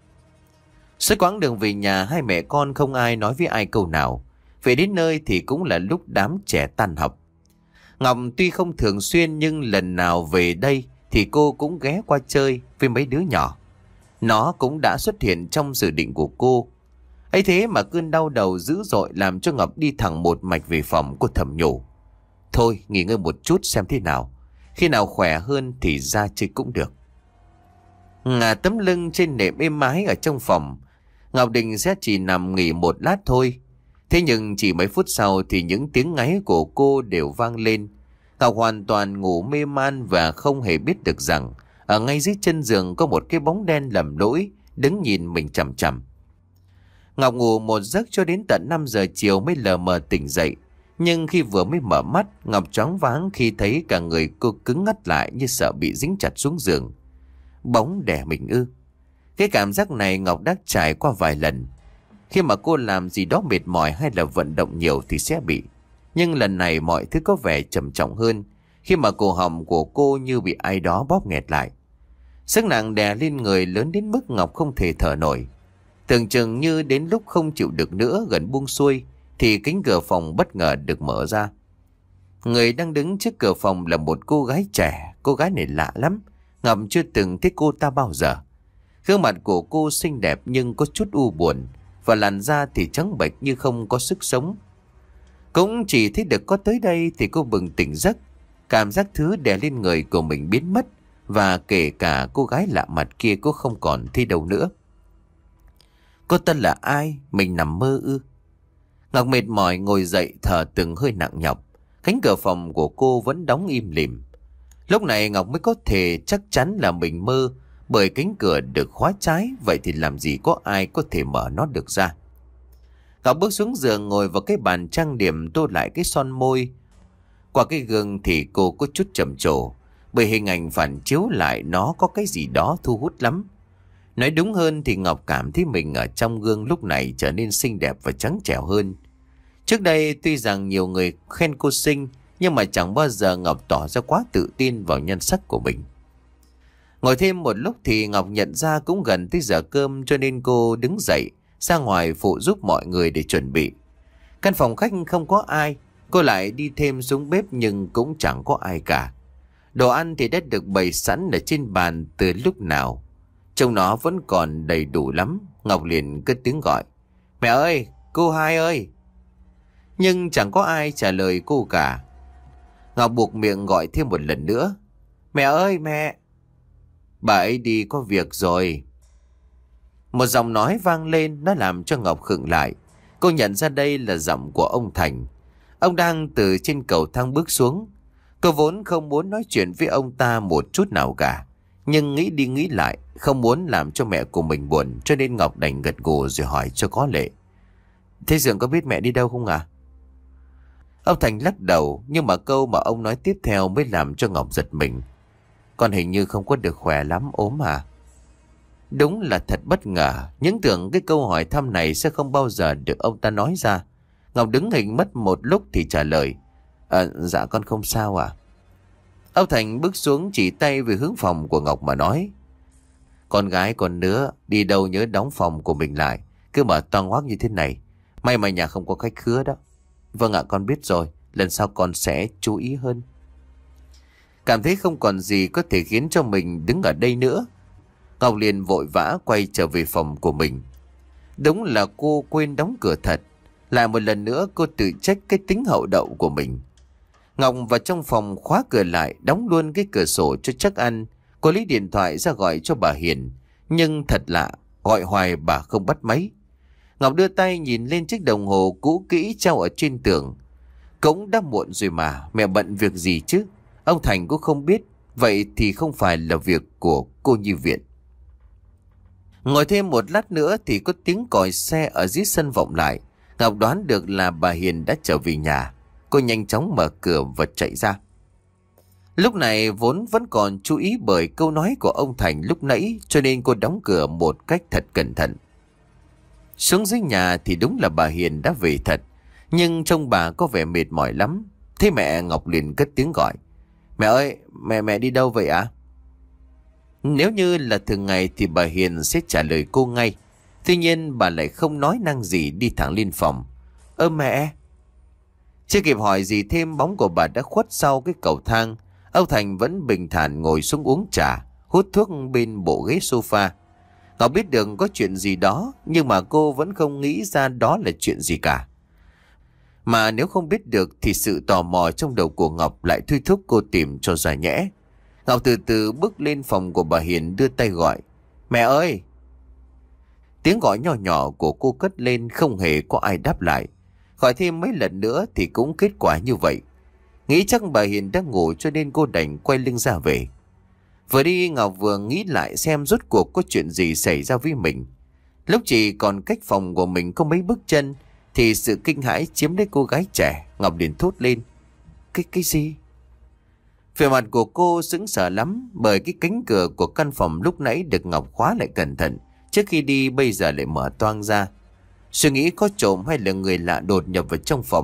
Suốt quãng đường về nhà, hai mẹ con không ai nói với ai câu nào. Về đến nơi thì cũng là lúc đám trẻ tan học. Ngọc tuy không thường xuyên nhưng lần nào về đây thì cô cũng ghé qua chơi với mấy đứa nhỏ. Nó cũng đã xuất hiện trong dự định của cô. Ấy thế mà cơn đau đầu dữ dội làm cho Ngọc đi thẳng một mạch về phòng của thầm nhủ. Thôi nghỉ ngơi một chút xem thế nào. Khi nào khỏe hơn thì ra chơi cũng được. Ngả tấm lưng trên nệm êm ái ở trong phòng, Ngọc định sẽ chỉ nằm nghỉ một lát thôi. Thế nhưng chỉ mấy phút sau thì những tiếng ngáy của cô đều vang lên. Ngọc hoàn toàn ngủ mê man và không hề biết được rằng ở ngay dưới chân giường có một cái bóng đen lầm lỗi đứng nhìn mình chằm chằm. Ngọc ngủ một giấc cho đến tận năm giờ chiều mới lờ mờ tỉnh dậy. Nhưng khi vừa mới mở mắt, Ngọc choáng váng khi thấy cả người cô cứng ngắt lại như sợ bị dính chặt xuống giường. Bóng đè mình ư? Cái cảm giác này Ngọc đã trải qua vài lần. Khi mà cô làm gì đó mệt mỏi hay là vận động nhiều thì sẽ bị. Nhưng lần này mọi thứ có vẻ trầm trọng hơn, khi mà cổ họng của cô như bị ai đó bóp nghẹt lại. Sức nặng đè lên người lớn đến mức Ngọc không thể thở nổi. Tưởng chừng như đến lúc không chịu được nữa, gần buông xuôi, thì cánh cửa phòng bất ngờ được mở ra. Người đang đứng trước cửa phòng là một cô gái trẻ. Cô gái này lạ lắm, Ngọc chưa từng thấy cô ta bao giờ. Gương mặt của cô xinh đẹp nhưng có chút u buồn, và làn da thì trắng bệch như không có sức sống. Cũng chỉ thấy được có tới đây thì cô bừng tỉnh giấc. Cảm giác thứ đè lên người của mình biến mất, và kể cả cô gái lạ mặt kia cũng không còn thấy đâu nữa. Cô ta là ai? Mình nằm mơ ư? Ngọc mệt mỏi ngồi dậy, thở từng hơi nặng nhọc. Cánh cửa phòng của cô vẫn đóng im lìm. Lúc này Ngọc mới có thể chắc chắn là mình mơ, bởi cánh cửa được khóa trái. Vậy thì làm gì có ai có thể mở nó được ra? Ngọc bước xuống giường, ngồi vào cái bàn trang điểm, tô lại cái son môi. Qua cái gương thì cô có chút trầm trồ, bởi hình ảnh phản chiếu lại nó có cái gì đó thu hút lắm. Nói đúng hơn thì Ngọc cảm thấy mình ở trong gương lúc này trở nên xinh đẹp và trắng trẻo hơn. Trước đây tuy rằng nhiều người khen cô xinh, nhưng mà chẳng bao giờ Ngọc tỏ ra quá tự tin vào nhan sắc của mình. Ngồi thêm một lúc thì Ngọc nhận ra cũng gần tới giờ cơm, cho nên cô đứng dậy ra ngoài phụ giúp mọi người để chuẩn bị. Căn phòng khách không có ai, cô lại đi thêm xuống bếp nhưng cũng chẳng có ai cả. Đồ ăn thì đã được bày sẵn ở trên bàn từ lúc nào. Trông nó vẫn còn đầy đủ lắm. Ngọc liền cất tiếng gọi: "Mẹ ơi, cô Hai ơi!" Nhưng chẳng có ai trả lời cô cả. Ngọc buộc miệng gọi thêm một lần nữa: "Mẹ ơi, mẹ!" "Bà ấy đi có việc rồi." Một giọng nói vang lên, nó làm cho Ngọc khựng lại. Cô nhận ra đây là giọng của ông Thành. Ông đang từ trên cầu thang bước xuống. Cô vốn không muốn nói chuyện với ông ta một chút nào cả, nhưng nghĩ đi nghĩ lại, không muốn làm cho mẹ của mình buồn, cho nên Ngọc đành gật gù rồi hỏi cho có lệ: "Thế Dượng có biết mẹ đi đâu không à?" Ông Thành lắc đầu, nhưng mà câu mà ông nói tiếp theo mới làm cho Ngọc giật mình: "Con hình như không có được khỏe lắm, ốm à?" Đúng là thật bất ngờ, những tưởng cái câu hỏi thăm này sẽ không bao giờ được ông ta nói ra. Ngọc đứng hình mất một lúc thì trả lời: "À, dạ con không sao à." Ông Thành bước xuống chỉ tay về hướng phòng của Ngọc mà nói: "Con gái con nữa, đi đâu nhớ đóng phòng của mình lại, cứ mở toang hoác như thế này. May mà nhà không có khách khứa đó." "Vâng ạ, con biết rồi, lần sau con sẽ chú ý hơn." Cảm thấy không còn gì có thể khiến cho mình đứng ở đây nữa, Ngọc liền vội vã quay trở về phòng của mình. Đúng là cô quên đóng cửa thật. Lại một lần nữa cô tự trách cái tính hậu đậu của mình. Ngọc vào trong phòng khóa cửa lại, đóng luôn cái cửa sổ cho chắc ăn. Cô lấy điện thoại ra gọi cho bà Hiền, nhưng thật lạ, gọi hoài bà không bắt máy. Ngọc đưa tay nhìn lên chiếc đồng hồ cũ kỹ treo ở trên tường. Cũng đã muộn rồi mà, mẹ bận việc gì chứ? Ông Thành cũng không biết. Vậy thì không phải là việc của cô nhi viện. Ngồi thêm một lát nữa thì có tiếng còi xe ở dưới sân vọng lại. Ngọc đoán được là bà Hiền đã trở về nhà. Cô nhanh chóng mở cửa và chạy ra. Lúc này vốn vẫn còn chú ý bởi câu nói của ông Thành lúc nãy, cho nên cô đóng cửa một cách thật cẩn thận. Xuống dưới nhà thì đúng là bà Hiền đã về thật, nhưng trông bà có vẻ mệt mỏi lắm. Thế mẹ Ngọc liền cất tiếng gọi: "Mẹ ơi, mẹ mẹ đi đâu vậy ạ?" À? Nếu như là thường ngày thì bà Hiền sẽ trả lời cô ngay. Tuy nhiên bà lại không nói năng gì, đi thẳng lên phòng. "Ơ mẹ!" Chưa kịp hỏi gì thêm, bóng của bà đã khuất sau cái cầu thang. Ông Thành vẫn bình thản ngồi xuống uống trà, hút thuốc bên bộ ghế sofa. Ngọc biết được có chuyện gì đó, nhưng mà cô vẫn không nghĩ ra đó là chuyện gì cả. Mà nếu không biết được thì sự tò mò trong đầu của Ngọc lại thôi thúc cô tìm cho ra nhẽ. Ngọc từ từ bước lên phòng của bà Hiền, đưa tay gọi: "Mẹ ơi!" Tiếng gọi nhỏ nhỏ của cô cất lên, không hề có ai đáp lại. Gọi thêm mấy lần nữa thì cũng kết quả như vậy. Nghĩ chắc bà Hiền đang ngủ, cho nên cô đành quay lưng ra về. Vừa đi Ngọc vừa nghĩ lại xem rốt cuộc có chuyện gì xảy ra với mình. Lúc chỉ còn cách phòng của mình có mấy bước chân thì sự kinh hãi chiếm lấy cô gái trẻ. Ngọc liền thốt lên: Cái cái gì? Vẻ mặt của cô sững sờ lắm, bởi cái cánh cửa của căn phòng lúc nãy được Ngọc khóa lại cẩn thận, trước khi đi bây giờ lại mở toang ra. Suy nghĩ có trộm hay là người lạ đột nhập vào trong phòng,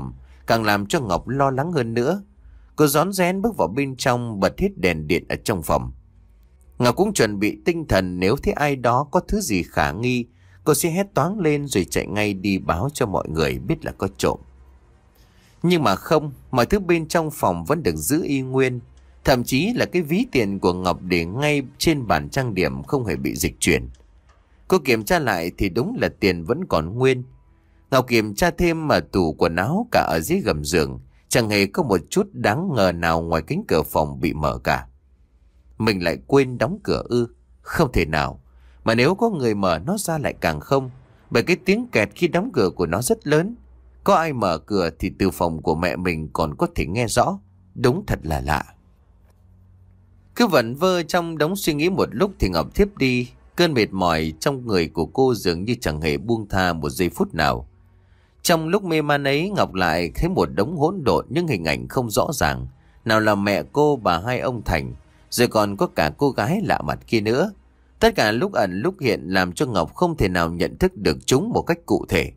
càng làm cho Ngọc lo lắng hơn nữa. Cô rón rén bước vào bên trong, bật hết đèn điện ở trong phòng. Ngọc cũng chuẩn bị tinh thần, nếu thấy ai đó có thứ gì khả nghi, cô sẽ hét toáng lên rồi chạy ngay đi báo cho mọi người biết là có trộm. Nhưng mà không, mọi thứ bên trong phòng vẫn được giữ y nguyên. Thậm chí là cái ví tiền của Ngọc để ngay trên bàn trang điểm không hề bị dịch chuyển. Cô kiểm tra lại thì đúng là tiền vẫn còn nguyên. Ngọc kiểm tra thêm ở tủ quần áo, cả ở dưới gầm giường, chẳng hề có một chút đáng ngờ nào ngoài cánh cửa phòng bị mở cả. Mình lại quên đóng cửa ư? Không thể nào. Mà nếu có người mở nó ra lại càng không, bởi cái tiếng kẹt khi đóng cửa của nó rất lớn. Có ai mở cửa thì từ phòng của mẹ mình còn có thể nghe rõ. Đúng thật là lạ. Cứ vẩn vơ trong đống suy nghĩ một lúc thì Ngọc thiếp đi. Cơn mệt mỏi trong người của cô dường như chẳng hề buông tha một giây phút nào. Trong lúc mê man ấy, Ngọc lại thấy một đống hỗn độn những hình ảnh không rõ ràng. Nào là mẹ cô, bà hai ông Thành, rồi còn có cả cô gái lạ mặt kia nữa. Tất cả lúc ẩn lúc hiện làm cho Ngọc không thể nào nhận thức được chúng một cách cụ thể.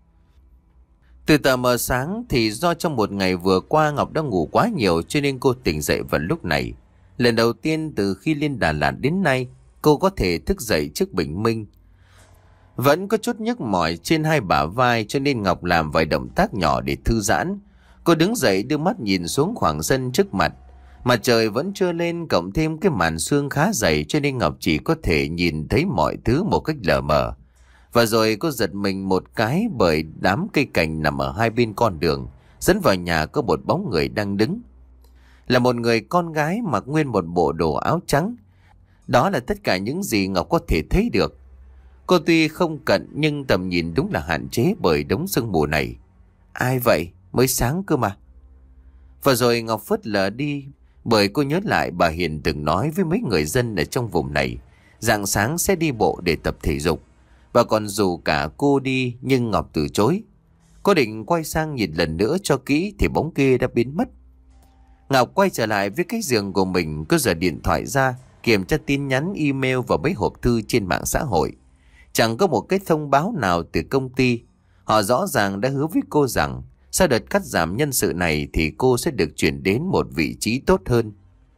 Từ tờ mờ sáng thì do trong một ngày vừa qua Ngọc đã ngủ quá nhiều cho nên cô tỉnh dậy vào lúc này. Lần đầu tiên từ khi lên Đà Lạt đến nay, cô có thể thức dậy trước bình minh. Vẫn có chút nhức mỏi trên hai bả vai cho nên Ngọc làm vài động tác nhỏ để thư giãn. Cô đứng dậy đưa mắt nhìn xuống khoảng sân trước mặt. Mặt trời vẫn chưa lên, cộng thêm cái màn sương khá dày cho nên Ngọc chỉ có thể nhìn thấy mọi thứ một cách lờ mờ. Và rồi cô giật mình một cái bởi đám cây cảnh nằm ở hai bên con đường, dẫn vào nhà có một bóng người đang đứng. Là một người con gái mặc nguyên một bộ đồ áo trắng. Đó là tất cả những gì Ngọc có thể thấy được. Cô tuy không cận nhưng tầm nhìn đúng là hạn chế bởi đống sương mù này. Ai vậy? Mới sáng cơ mà. Và rồi Ngọc phớt lờ đi bởi cô nhớ lại bà Hiền từng nói với mấy người dân ở trong vùng này rạng sáng sẽ đi bộ để tập thể dục. Và còn dù cả cô đi nhưng Ngọc từ chối. Cô định quay sang nhìn lần nữa cho kỹ thì bóng kia đã biến mất. Ngọc quay trở lại với cái giường của mình. Cô giở điện thoại ra kiểm tra tin nhắn, email và mấy hộp thư trên mạng xã hội. Chẳng có một cái thông báo nào từ công ty. Họ rõ ràng đã hứa với cô rằng sau đợt cắt giảm nhân sự này thì cô sẽ được chuyển đến một vị trí tốt hơn.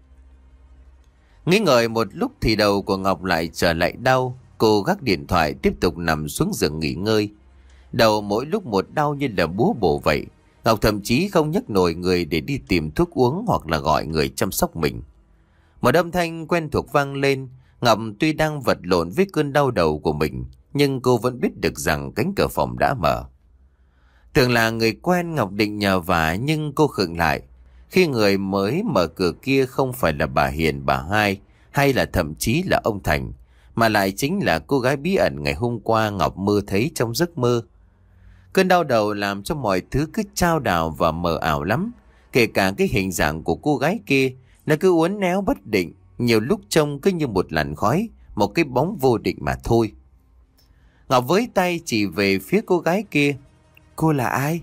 Nghĩ ngợi một lúc thì đầu của Ngọc lại trở lại đau. Cô gác điện thoại tiếp tục nằm xuống giường nghỉ ngơi. Đầu mỗi lúc một đau như là búa bổ vậy. Ngọc thậm chí không nhấc nổi người để đi tìm thuốc uống hoặc là gọi người chăm sóc mình. Một âm thanh quen thuộc vang lên. Ngọc tuy đang vật lộn với cơn đau đầu của mình, nhưng cô vẫn biết được rằng cánh cửa phòng đã mở. Tưởng là người quen, Ngọc định nhờ vả nhưng cô khựng lại. Khi người mới mở cửa kia không phải là bà Hiền, bà Hai hay là thậm chí là ông Thành, mà lại chính là cô gái bí ẩn ngày hôm qua Ngọc mơ thấy trong giấc mơ. Cơn đau đầu làm cho mọi thứ cứ chao đảo và mờ ảo lắm. Kể cả cái hình dạng của cô gái kia, nó cứ uốn éo bất định, nhiều lúc trông cứ như một làn khói, một cái bóng vô định mà thôi. Ngọc với tay chỉ về phía cô gái kia. Cô là ai?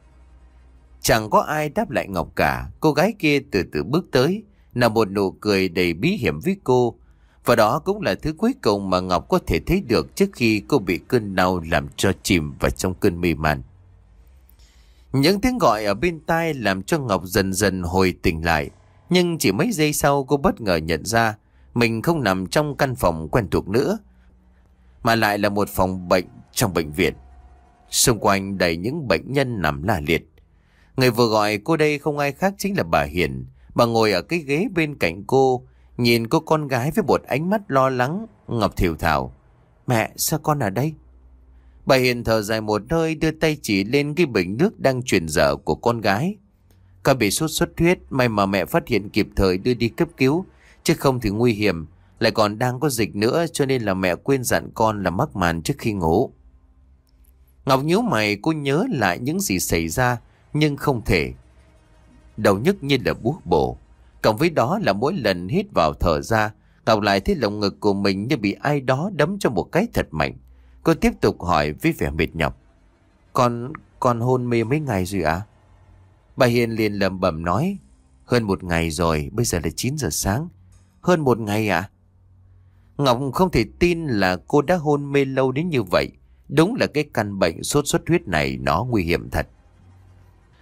Chẳng có ai đáp lại Ngọc cả. Cô gái kia từ từ bước tới, là một nụ cười đầy bí hiểm với cô. Và đó cũng là thứ cuối cùng mà Ngọc có thể thấy được trước khi cô bị cơn đau làm cho chìm vào trong cơn mê man. Những tiếng gọi ở bên tai làm cho Ngọc dần dần hồi tỉnh lại. Nhưng chỉ mấy giây sau cô bất ngờ nhận ra mình không nằm trong căn phòng quen thuộc nữa, mà lại là một phòng bệnh trong bệnh viện. Xung quanh đầy những bệnh nhân nằm la liệt. Người vừa gọi cô đây không ai khác chính là bà Hiền. Bà ngồi ở cái ghế bên cạnh cô, nhìn cô con gái với một ánh mắt lo lắng. Ngọc thều thào. Mẹ, sao con ở đây? Bà Hiền thở dài một hơi, đưa tay chỉ lên cái bình nước đang truyền dở của con gái. Con bị sốt xuất huyết, may mà mẹ phát hiện kịp thời đưa đi cấp cứu, chứ không thì nguy hiểm, lại còn đang có dịch nữa, cho nên là mẹ quên dặn con là mắc màn trước khi ngủ. Ngọc nhíu mày, cô nhớ lại những gì xảy ra, nhưng không thể. Đầu nhức như là búa bổ, cộng với đó là mỗi lần hít vào thở ra, Ngọc lại thấy lồng ngực của mình như bị ai đó đấm cho một cái thật mạnh. Cô tiếp tục hỏi với vẻ mệt nhọc. Con, con hôn mê mấy ngày rồi ạ? À? Bà Hiền liền lẩm bẩm nói. Hơn một ngày rồi, bây giờ là chín giờ sáng. Hơn một ngày ạ? À? Ngọc không thể tin là cô đã hôn mê lâu đến như vậy. Đúng là cái căn bệnh sốt xuất huyết này nó nguy hiểm thật.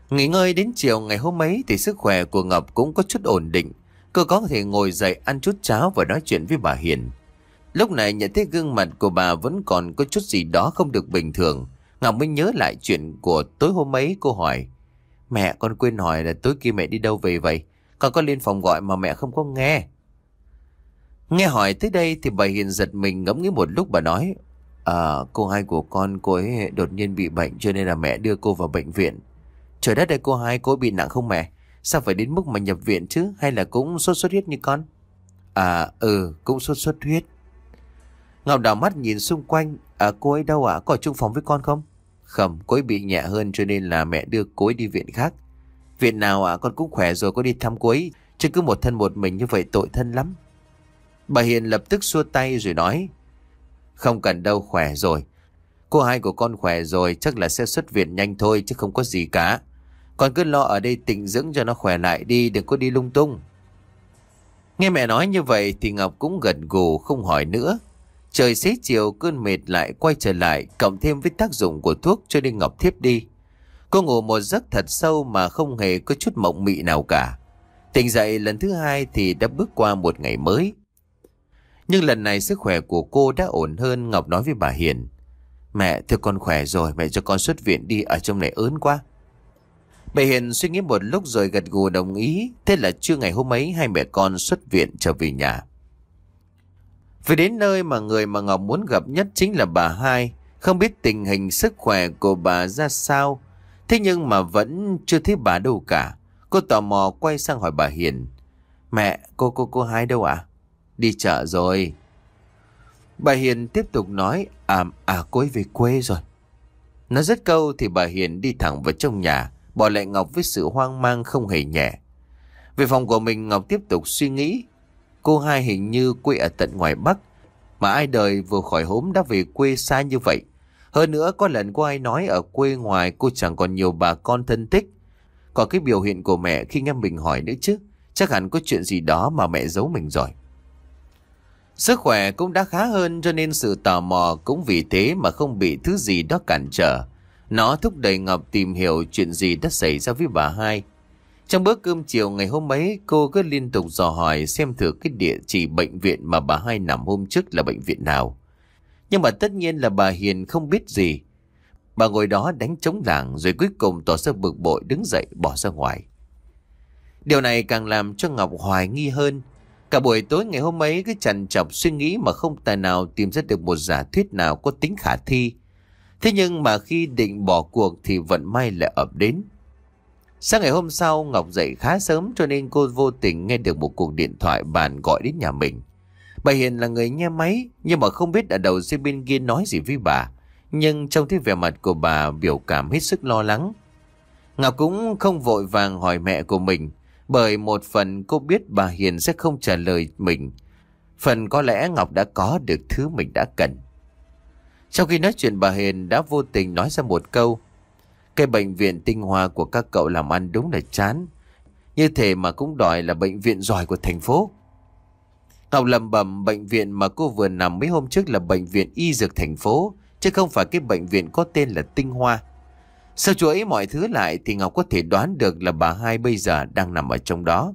Nghỉ ngơi đến chiều ngày hôm ấy thì sức khỏe của Ngọc cũng có chút ổn định. Cô có thể ngồi dậy ăn chút cháo và nói chuyện với bà Hiền. Lúc này nhận thấy gương mặt của bà vẫn còn có chút gì đó không được bình thường. Ngọc mới nhớ lại chuyện của tối hôm ấy. Cô hỏi: Mẹ, con quên hỏi là tối kia mẹ đi đâu về vậy? Con có lên phòng gọi mà mẹ không có nghe. Nghe hỏi tới đây thì bà Hiền giật mình ngẫm nghĩ một lúc. Bà nói: À, cô hai của con, cô ấy đột nhiên bị bệnh cho nên là mẹ đưa cô vào bệnh viện. Trời đất ơi, cô hai cô ấy bị nặng không mẹ? Sao phải đến mức mà nhập viện chứ? Hay là cũng sốt xuất huyết như con? À, ừ, cũng sốt xuất huyết. Ngọc đảo mắt nhìn xung quanh. À, cô ấy đâu ạ? À? Có ở chung phòng với con không? Không, cô ấy bị nhẹ hơn cho nên là mẹ đưa cô ấy đi viện khác. Viện nào ạ? À? Con cũng khỏe rồi, có đi thăm cô ấy. Chứ cứ một thân một mình như vậy tội thân lắm. Bà Hiền lập tức xua tay rồi nói: Không cần đâu, khỏe rồi. Cô hai của con khỏe rồi, chắc là sẽ xuất viện nhanh thôi chứ không có gì cả. Con cứ lo ở đây tịnh dưỡng cho nó khỏe lại đi, đừng có đi lung tung. Nghe mẹ nói như vậy thì Ngọc cũng gật gù không hỏi nữa. Trời xế chiều, cơn mệt lại quay trở lại, cộng thêm với tác dụng của thuốc cho nên Ngọc thiếp đi. Cô ngủ một giấc thật sâu mà không hề có chút mộng mị nào cả. Tỉnh dậy lần thứ hai thì đã bước qua một ngày mới. Nhưng lần này sức khỏe của cô đã ổn hơn. Ngọc nói với bà Hiền: Mẹ, thưa con khỏe rồi, mẹ cho con xuất viện đi, ở trong này ớn quá. Bà Hiền suy nghĩ một lúc rồi gật gù đồng ý. Thế là trưa ngày hôm ấy hai mẹ con xuất viện trở về nhà. Về đến nơi mà người mà Ngọc muốn gặp nhất chính là bà hai. Không biết tình hình sức khỏe của bà ra sao, thế nhưng mà vẫn chưa thấy bà đâu cả. Cô tò mò quay sang hỏi bà Hiền: Mẹ, cô cô cô hai đâu ạ? À? Đi chợ rồi. Bà Hiền tiếp tục nói: À, à cô ấy về quê rồi. Nói dứt câu thì bà Hiền đi thẳng vào trong nhà, bỏ lại Ngọc với sự hoang mang không hề nhẹ. Về phòng của mình, Ngọc tiếp tục suy nghĩ. Cô hai hình như quê ở tận ngoài Bắc, mà ai đời vừa khỏi hốm đã về quê xa như vậy. Hơn nữa có lần cô ai nói ở quê ngoài cô chẳng còn nhiều bà con thân thích. Còn cái biểu hiện của mẹ khi nghe mình hỏi nữa chứ, chắc hẳn có chuyện gì đó mà mẹ giấu mình rồi. Sức khỏe cũng đã khá hơn cho nên sự tò mò cũng vì thế mà không bị thứ gì đó cản trở. Nó thúc đẩy Ngọc tìm hiểu chuyện gì đã xảy ra với bà hai. Trong bữa cơm chiều ngày hôm ấy, cô cứ liên tục dò hỏi xem thử cái địa chỉ bệnh viện mà bà hai nằm hôm trước là bệnh viện nào. Nhưng mà tất nhiên là bà Hiền không biết gì. Bà ngồi đó đánh trống lảng rồi cuối cùng tỏ ra bực bội đứng dậy bỏ ra ngoài. Điều này càng làm cho Ngọc hoài nghi hơn. Cả buổi tối ngày hôm ấy cứ trằn trọc suy nghĩ mà không tài nào tìm ra được một giả thuyết nào có tính khả thi. Thế nhưng mà khi định bỏ cuộc thì vận may lại ập đến. Sáng ngày hôm sau, Ngọc dậy khá sớm cho nên cô vô tình nghe được một cuộc điện thoại bàn gọi đến nhà mình. Bà Hiền là người nghe máy nhưng mà không biết ở đầu dây bên kia nói gì với bà. Nhưng trong thấy vẻ mặt của bà biểu cảm hết sức lo lắng. Ngọc cũng không vội vàng hỏi mẹ của mình, bởi một phần cô biết bà Hiền sẽ không trả lời mình. Phần có lẽ Ngọc đã có được thứ mình đã cần. Trong khi nói chuyện, bà Hiền đã vô tình nói ra một câu: Cái bệnh viện tinh hoa của các cậu làm ăn đúng là chán. Như thế mà cũng đòi là bệnh viện giỏi của thành phố. Ngọc lẩm bẩm bệnh viện mà cô vừa nằm mấy hôm trước là bệnh viện y dược thành phố, chứ không phải cái bệnh viện có tên là Tinh Hoa. Sau chuỗi mọi thứ lại thì Ngọc có thể đoán được là bà hai bây giờ đang nằm ở trong đó.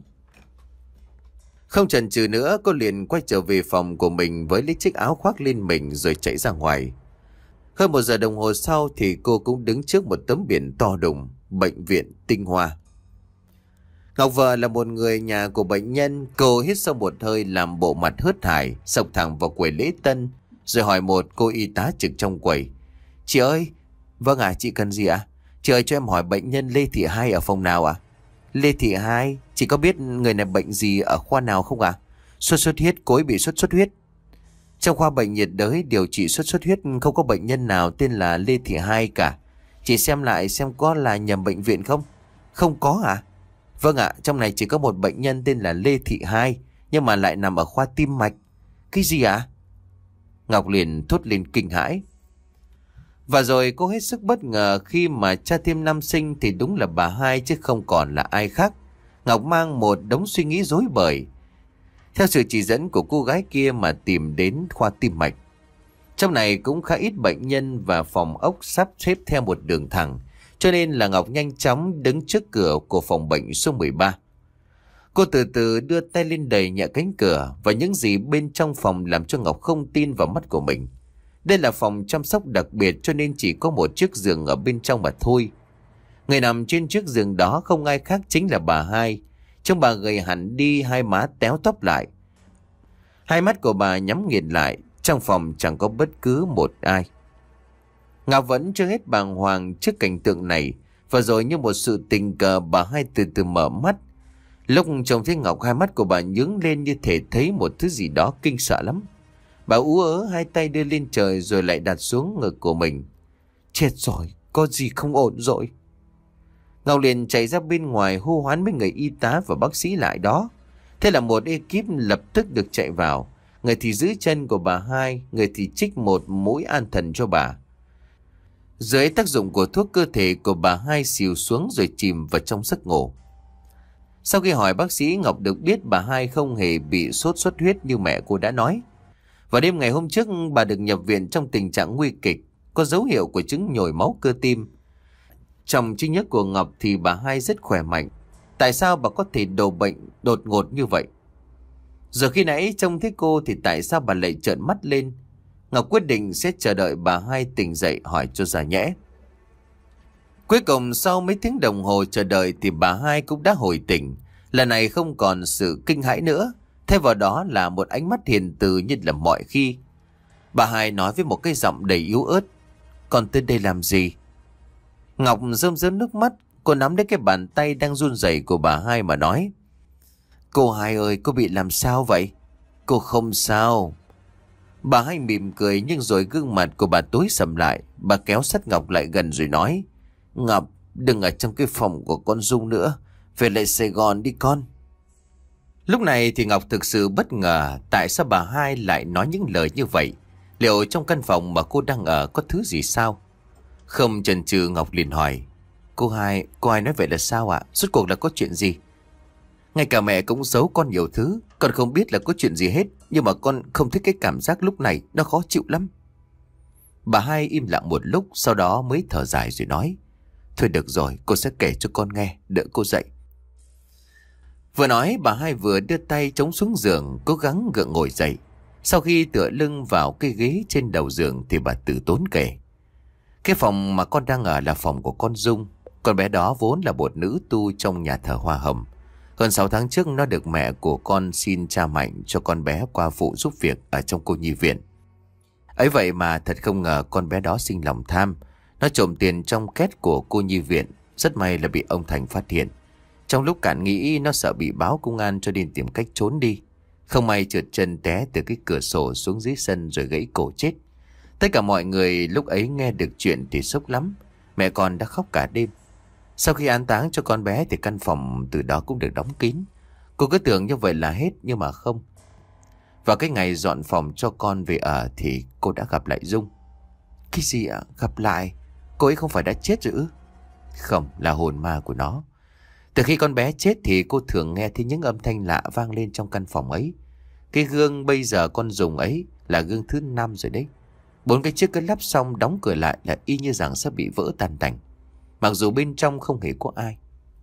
Không chần chừ nữa, cô liền quay trở về phòng của mình với lấy chiếc áo khoác lên mình rồi chạy ra ngoài. Hơn một giờ đồng hồ sau thì cô cũng đứng trước một tấm biển to đùng: Bệnh viện Tinh Hoa. Ngọc vợ là một người nhà của bệnh nhân. Cô hít sâu một hơi làm bộ mặt hớt hải, xộc thẳng vào quầy lễ tân rồi hỏi một cô y tá trực trong quầy: Chị ơi. Vâng ạ, à, chị cần gì ạ? À? Chị ơi, cho em hỏi bệnh nhân Lê Thị Hai ở phòng nào ạ? À? Lê Thị Hai, chị có biết người này bệnh gì ở khoa nào không ạ? À? Sốt xuất huyết, cô ấy bị sốt xuất huyết. Trong khoa bệnh nhiệt đới điều trị sốt xuất huyết không có bệnh nhân nào tên là Lê Thị Hai cả. Chị xem lại xem có là nhầm bệnh viện không? Không có ạ? À? Vâng ạ, à, trong này chỉ có một bệnh nhân tên là Lê Thị Hai, nhưng mà lại nằm ở khoa tim mạch. Cái gì ạ? À? Ngọc liền thốt lên kinh hãi. Và rồi cô hết sức bất ngờ khi mà cha thêm năm sinh thì đúng là bà hai chứ không còn là ai khác. Ngọc mang một đống suy nghĩ rối bời, theo sự chỉ dẫn của cô gái kia mà tìm đến khoa tim mạch. Trong này cũng khá ít bệnh nhân và phòng ốc sắp xếp theo một đường thẳng, cho nên là Ngọc nhanh chóng đứng trước cửa của phòng bệnh số mười ba. Cô từ từ đưa tay lên đẩy nhẹ cánh cửa, và những gì bên trong phòng làm cho Ngọc không tin vào mắt của mình. Đây là phòng chăm sóc đặc biệt, cho nên chỉ có một chiếc giường ở bên trong mà thôi. Người nằm trên chiếc giường đó không ai khác chính là bà Hai. Trông bà gầy hẳn đi, hai má téo tóp lại. Hai mắt của bà nhắm nghiền lại, trong phòng chẳng có bất cứ một ai. Ngọc vẫn chưa hết bàng hoàng trước cảnh tượng này, và rồi như một sự tình cờ bà Hai từ từ mở mắt. Lúc trông thấy Ngọc, hai mắt của bà nhướng lên như thể thấy một thứ gì đó kinh sợ lắm. Bà ú ớ hai tay đưa lên trời rồi lại đặt xuống ngực của mình. Chết rồi, có gì không ổn rồi. Ngọc liền chạy ra bên ngoài hô hoán mấy người y tá và bác sĩ lại đó. Thế là một ekip lập tức được chạy vào. Người thì giữ chân của bà Hai, người thì trích một mũi an thần cho bà. Dưới tác dụng của thuốc, cơ thể của bà Hai xìu xuống rồi chìm vào trong giấc ngủ. Sau khi hỏi bác sĩ, Ngọc được biết bà Hai không hề bị sốt xuất huyết như mẹ cô đã nói. Và đêm ngày hôm trước, bà được nhập viện trong tình trạng nguy kịch, có dấu hiệu của chứng nhồi máu cơ tim. Trong trí nhớ của Ngọc thì bà Hai rất khỏe mạnh. Tại sao bà có thể đổ bệnh đột ngột như vậy? Giờ khi nãy trông thấy cô thì tại sao bà lại trợn mắt lên? Ngọc quyết định sẽ chờ đợi bà Hai tỉnh dậy hỏi cho ra nhẽ. Cuối cùng sau mấy tiếng đồng hồ chờ đợi thì bà Hai cũng đã hồi tỉnh. Lần này không còn sự kinh hãi nữa, thay vào đó là một ánh mắt hiền từ như là mọi khi. Bà Hai nói với một cái giọng đầy yếu ớt: "Con tới đây làm gì?" Ngọc rơm rớm nước mắt, cô nắm lấy cái bàn tay đang run rẩy của bà Hai mà nói: "Cô Hai ơi, cô bị làm sao vậy?" "Cô không sao." Bà Hai mỉm cười, nhưng rồi gương mặt của bà tối sầm lại. Bà kéo sát Ngọc lại gần rồi nói: "Ngọc, đừng ở trong cái phòng của con Dung nữa, về lại Sài Gòn đi con." Lúc này thì Ngọc thực sự bất ngờ, tại sao bà Hai lại nói những lời như vậy? Liệu trong căn phòng mà cô đang ở có thứ gì sao? Không chần chừ, Ngọc liền hỏi: "Cô Hai, cô Hai nói vậy là sao ạ? Rốt cuộc là có chuyện gì?" "Ngay cả mẹ cũng giấu con nhiều thứ, con không biết là có chuyện gì hết, nhưng mà con không thích cái cảm giác lúc này, nó khó chịu lắm." Bà Hai im lặng một lúc, sau đó mới thở dài rồi nói: "Thôi được rồi, cô sẽ kể cho con nghe, đợi cô dậy." Vừa nói bà Hai vừa đưa tay chống xuống giường, cố gắng gượng ngồi dậy. Sau khi tựa lưng vào cái ghế trên đầu giường thì bà từ tốn kể: "Cái phòng mà con đang ở là phòng của con Dung. Con bé đó vốn là một nữ tu trong nhà thờ Hoa Hồng. Hơn sáu tháng trước nó được mẹ của con xin cha mạnh cho con bé qua phụ giúp việc ở trong cô nhi viện. Ấy vậy mà thật không ngờ con bé đó sinh lòng tham. Nó trộm tiền trong két của cô nhi viện. Rất may là bị ông Thành phát hiện. Trong lúc cạn nghĩ nó sợ bị báo công an cho nên tìm cách trốn đi. Không may trượt chân té từ cái cửa sổ xuống dưới sân rồi gãy cổ chết. Tất cả mọi người lúc ấy nghe được chuyện thì sốc lắm. Mẹ con đã khóc cả đêm. Sau khi an táng cho con bé thì căn phòng từ đó cũng được đóng kín. Cô cứ tưởng như vậy là hết, nhưng mà không. Vào cái ngày dọn phòng cho con về ở thì cô đã gặp lại Dung." "Cái gì ạ? Gặp lại? Cô ấy không phải đã chết rồi ư?" "Không, là hồn ma của nó. Từ khi con bé chết thì cô thường nghe thấy những âm thanh lạ vang lên trong căn phòng ấy. Cái gương bây giờ con dùng ấy là gương thứ năm rồi đấy. Bốn cái chiếc cứ lắp xong đóng cửa lại là y như rằng sắp bị vỡ tan tành, mặc dù bên trong không hề có ai."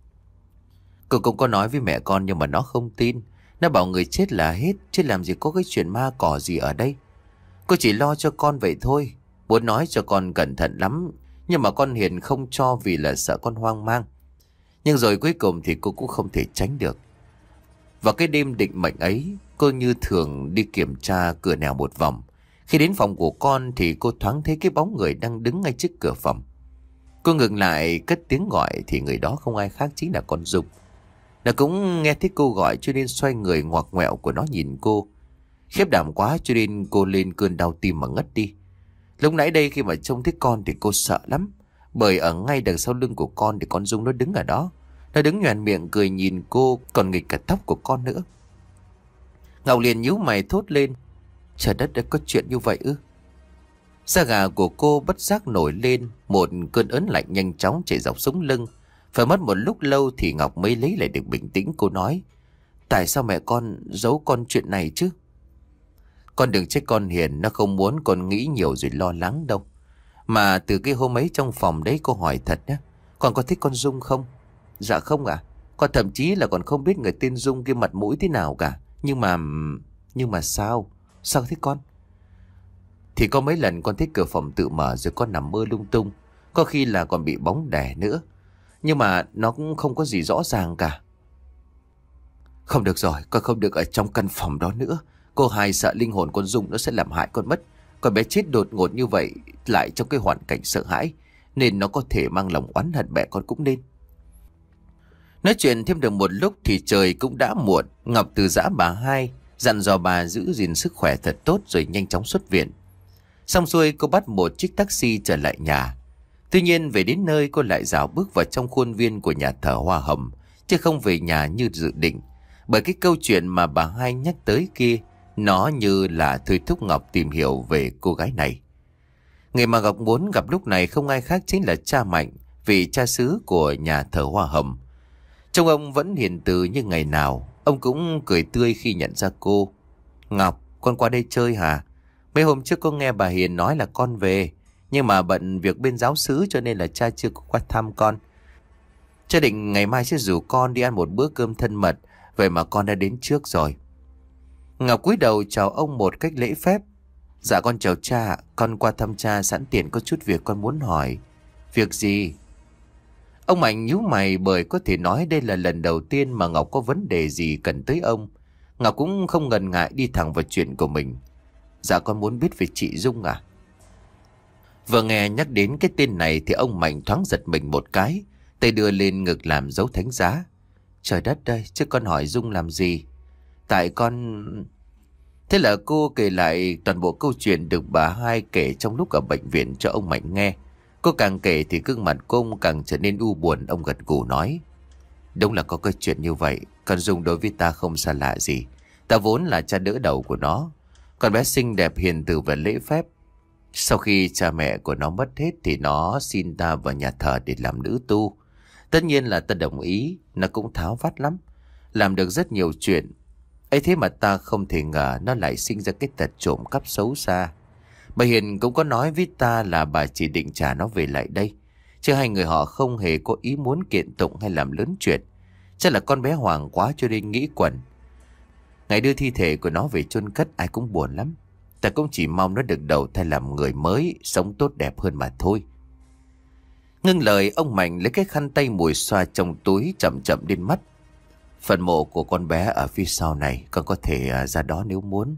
Cô cũng có nói với mẹ con nhưng mà nó không tin. Nó bảo người chết là hết, chứ làm gì có cái chuyện ma cỏ gì ở đây. Cô chỉ lo cho con vậy thôi, muốn nói cho con cẩn thận lắm, nhưng mà con Hiền không cho vì là sợ con hoang mang. Nhưng rồi cuối cùng thì cô cũng không thể tránh được. Vào cái đêm định mệnh ấy, cô như thường đi kiểm tra cửa nẻo một vòng. Khi đến phòng của con thì cô thoáng thấy cái bóng người đang đứng ngay trước cửa phòng. Cô ngừng lại cất tiếng gọi thì người đó không ai khác chính là con Dung. Nó cũng nghe thấy cô gọi cho nên xoay người ngoặc ngoẹo của nó nhìn cô. Khiếp đảm quá cho nên cô lên cơn đau tim mà ngất đi. Lúc nãy đây khi mà trông thấy con thì cô sợ lắm. Bởi ở ngay đằng sau lưng của con thì con Dung nó đứng ở đó. Nó đứng nhoẻn miệng cười nhìn cô, còn nghịch cả tóc của con nữa. Ngọc liền nhíu mày thốt lên: "Trời đất, đã có chuyện như vậy ư?" Da gà của cô bất giác nổi lên, một cơn ớn lạnh nhanh chóng chạy dọc sống lưng. Phải mất một lúc lâu thì Ngọc mới lấy lại được bình tĩnh. Cô nói: "Tại sao mẹ con giấu con chuyện này chứ?" "Con đừng trách con Hiền, nó không muốn con nghĩ nhiều rồi lo lắng đâu. Mà từ cái hôm ấy trong phòng đấy, cô hỏi thật nhé, Con có thích con Dung không? Dạ không ạ. Con thậm chí là còn không biết người tên Dung kia mặt mũi thế nào cả. Nhưng mà... Nhưng mà sao? Sao thế con? Thì có mấy lần con thấy cửa phòng tự mở rồi con nằm mơ lung tung. Có khi là còn bị bóng đè nữa. Nhưng mà nó cũng không có gì rõ ràng cả. Không được rồi, con không được ở trong căn phòng đó nữa. Cô hai sợ linh hồn con Dung nó sẽ làm hại con mất. Con bé chết đột ngột như vậy lại trong cái hoàn cảnh sợ hãi, nên nó có thể mang lòng oán hận mẹ con cũng nên. Nói chuyện thêm được một lúc thì trời cũng đã muộn. Ngọc từ giã bà hai, dặn dò bà giữ gìn sức khỏe thật tốt rồi nhanh chóng xuất viện. Xong xuôi cô bắt một chiếc taxi trở lại nhà. Tuy nhiên về đến nơi cô lại rảo bước vào trong khuôn viên của nhà thờ Hoa Hồng, chứ không về nhà như dự định. Bởi cái câu chuyện mà bà hai nhắc tới kia, nó như là thôi thúc Ngọc tìm hiểu về cô gái này. Người mà Ngọc muốn gặp lúc này không ai khác chính là cha Mạnh, vị cha xứ của nhà thờ Hoa Hồng. Trông ông vẫn hiền từ như ngày nào. Ông cũng cười tươi khi nhận ra cô. Ngọc, con qua đây chơi hả? Mấy hôm trước con nghe bà Hiền nói là con về, nhưng mà bận việc bên giáo xứ cho nên là cha chưa có qua thăm con. Cha định ngày mai sẽ rủ con đi ăn một bữa cơm thân mật, vậy mà con đã đến trước rồi. Ngọc cúi đầu chào ông một cách lễ phép. Dạ con chào cha, con qua thăm cha sẵn tiện có chút việc con muốn hỏi. Việc gì? Ông Mạnh nhíu mày bởi có thể nói đây là lần đầu tiên mà Ngọc có vấn đề gì cần tới ông. Ngọc cũng không ngần ngại đi thẳng vào chuyện của mình. Dạ con muốn biết về chị Dung à? Vừa nghe nhắc đến cái tên này thì ông Mạnh thoáng giật mình một cái, tay đưa lên ngực làm dấu thánh giá. Trời đất ơi, chứ con hỏi Dung làm gì? Tại con... Thế là cô kể lại toàn bộ câu chuyện được bà hai kể trong lúc ở bệnh viện cho ông Mạnh nghe. Cô càng kể thì gương mặt cô ông càng trở nên u buồn. Ông gật gù nói: Đúng là có cái chuyện như vậy. Con Dung đối với ta không xa lạ gì. Ta vốn là cha đỡ đầu của nó. Con bé xinh đẹp, hiền từ và lễ phép. Sau khi cha mẹ của nó mất hết thì nó xin ta vào nhà thờ để làm nữ tu. Tất nhiên là ta đồng ý. Nó cũng tháo vát lắm, làm được rất nhiều chuyện. Ấy thế mà ta không thể ngờ nó lại sinh ra cái tật trộm cắp xấu xa. Bà Hiền cũng có nói với ta là bà chỉ định trả nó về lại đây, chứ hai người họ không hề có ý muốn kiện tụng hay làm lớn chuyện. Chắc là con bé hoảng quá cho nên nghĩ quẩn. Ngày đưa thi thể của nó về chôn cất ai cũng buồn lắm. Ta cũng chỉ mong nó được đầu thai làm người mới, sống tốt đẹp hơn mà thôi. Ngưng lời, ông Mạnh lấy cái khăn tay mùi xoa trong túi, chậm chậm lên mắt. Phần mộ của con bé ở phía sau này, con có thể ra đó nếu muốn.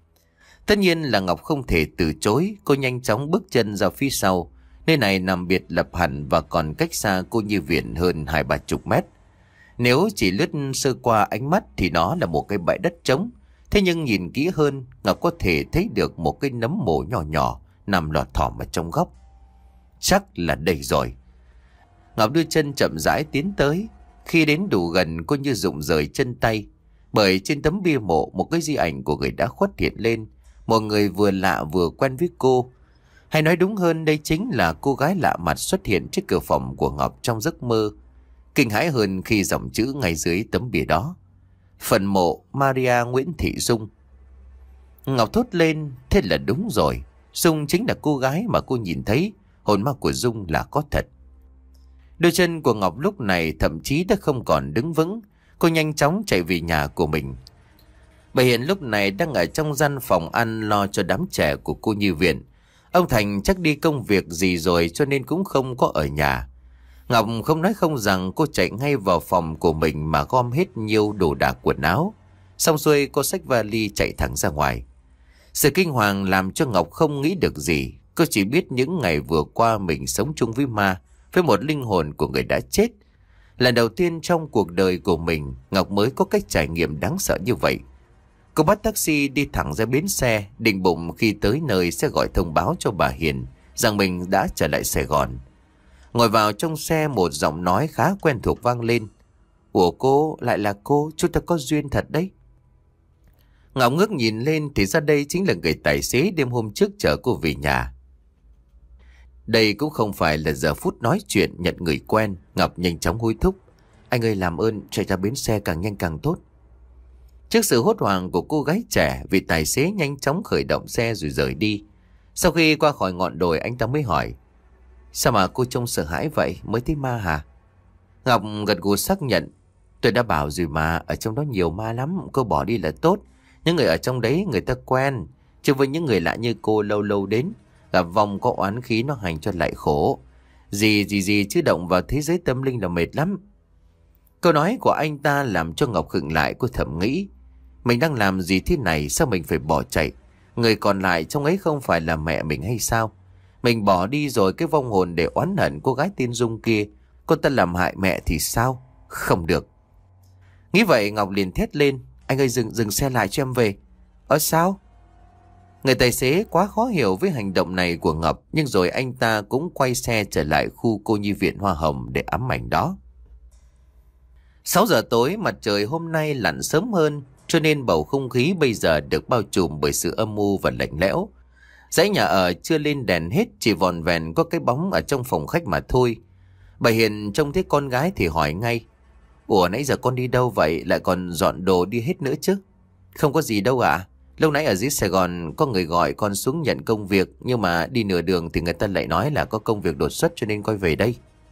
Tất nhiên là Ngọc không thể từ chối. Cô nhanh chóng bước chân ra phía sau. Nơi này nằm biệt lập hẳn và còn cách xa cô Như Viện hơn hai ba chục mét. Nếu chỉ lướt sơ qua ánh mắt thì nó là một cái bãi đất trống. Thế nhưng nhìn kỹ hơn, Ngọc có thể thấy được một cái nấm mồ nhỏ nhỏ nằm lọt thỏm ở trong góc. Chắc là đây rồi. Ngọc đưa chân chậm rãi tiến tới. Khi đến đủ gần, cô như rụng rời chân tay, bởi trên tấm bia mộ một cái di ảnh của người đã khuất hiện lên. Một người vừa lạ vừa quen với cô. Hay nói đúng hơn, đây chính là cô gái lạ mặt xuất hiện trước cửa phòng của Ngọc trong giấc mơ. Kinh hãi hơn khi dòng chữ ngay dưới tấm bia đó: Phần mộ Maria Nguyễn Thị Dung. Ngọc thốt lên, thế là đúng rồi. Dung chính là cô gái mà cô nhìn thấy. Hồn ma của Dung là có thật. Đôi chân của Ngọc lúc này thậm chí đã không còn đứng vững. Cô nhanh chóng chạy về nhà của mình. Bà Hiền lúc này đang ở trong gian phòng ăn lo cho đám trẻ của cô Như Viện. Ông Thành chắc đi công việc gì rồi cho nên cũng không có ở nhà. Ngọc không nói không rằng cô chạy ngay vào phòng của mình mà gom hết nhiều đồ đạc quần áo. Xong xuôi cô xách vali chạy thẳng ra ngoài. Sự kinh hoàng làm cho Ngọc không nghĩ được gì. Cô chỉ biết những ngày vừa qua mình sống chung với ma, với một linh hồn của người đã chết. Lần đầu tiên trong cuộc đời của mình, Ngọc mới có cách trải nghiệm đáng sợ như vậy. Cô bắt taxi đi thẳng ra bến xe, định bụng khi tới nơi sẽ gọi thông báo cho bà Hiền rằng mình đã trở lại Sài Gòn. Ngồi vào trong xe, một giọng nói khá quen thuộc vang lên: Ủa cô, lại là cô, chúng ta có duyên thật đấy. Ngọc ngước nhìn lên thì ra đây chính là người tài xế đêm hôm trước chở cô về nhà. Đây cũng không phải là giờ phút nói chuyện nhận người quen. Ngọc nhanh chóng hối thúc: Anh ơi, làm ơn chạy ra bến xe càng nhanh càng tốt. Trước sự hốt hoảng của cô gái trẻ, vị tài xế nhanh chóng khởi động xe rồi rời đi. Sau khi qua khỏi ngọn đồi, anh ta mới hỏi: Sao mà cô trông sợ hãi vậy? Mới thấy ma hả? Ngọc gật gù xác nhận. Tôi đã bảo rồi mà, ở trong đó nhiều ma lắm, cô bỏ đi là tốt. Những người ở trong đấy người ta quen, chứ với những người lạ như cô lâu lâu đến, gặp vong có oán khí nó hành cho lại khổ. Gì gì gì chứ động vào thế giới tâm linh là mệt lắm. Câu nói của anh ta làm cho Ngọc khựng lại. Cô thầm nghĩ, mình đang làm gì thế này, sao mình phải bỏ chạy? Người còn lại trong ấy không phải là mẹ mình hay sao? Mình bỏ đi rồi cái vong hồn để oán hận cô gái tên Dung kia, cô ta làm hại mẹ thì sao? Không được. Nghĩ vậy Ngọc liền thét lên, anh ơi dừng dừng xe lại cho em về. Ở sao? Người tài xế quá khó hiểu với hành động này của Ngọc, nhưng rồi anh ta cũng quay xe trở lại khu cô nhi viện Hoa Hồng để ám ảnh đó. Sáu giờ tối, mặt trời hôm nay lặn sớm hơn, cho nên bầu không khí bây giờ được bao trùm bởi sự âm u và lạnh lẽo. Dãy nhà ở chưa lên đèn hết, chỉ vòn vẹn có cái bóng ở trong phòng khách mà thôi. Bà Hiền trông thấy con gái thì hỏi ngay, ủa nãy giờ con đi đâu vậy, lại còn dọn đồ đi hết nữa chứ? Không có gì đâu ạ. Lâu nãy ở dưới Sài Gòn có người gọi con xuống nhận công việc, nhưng mà đi nửa đường thì người ta lại nói là có công việc đột xuất cho nên quay về đây.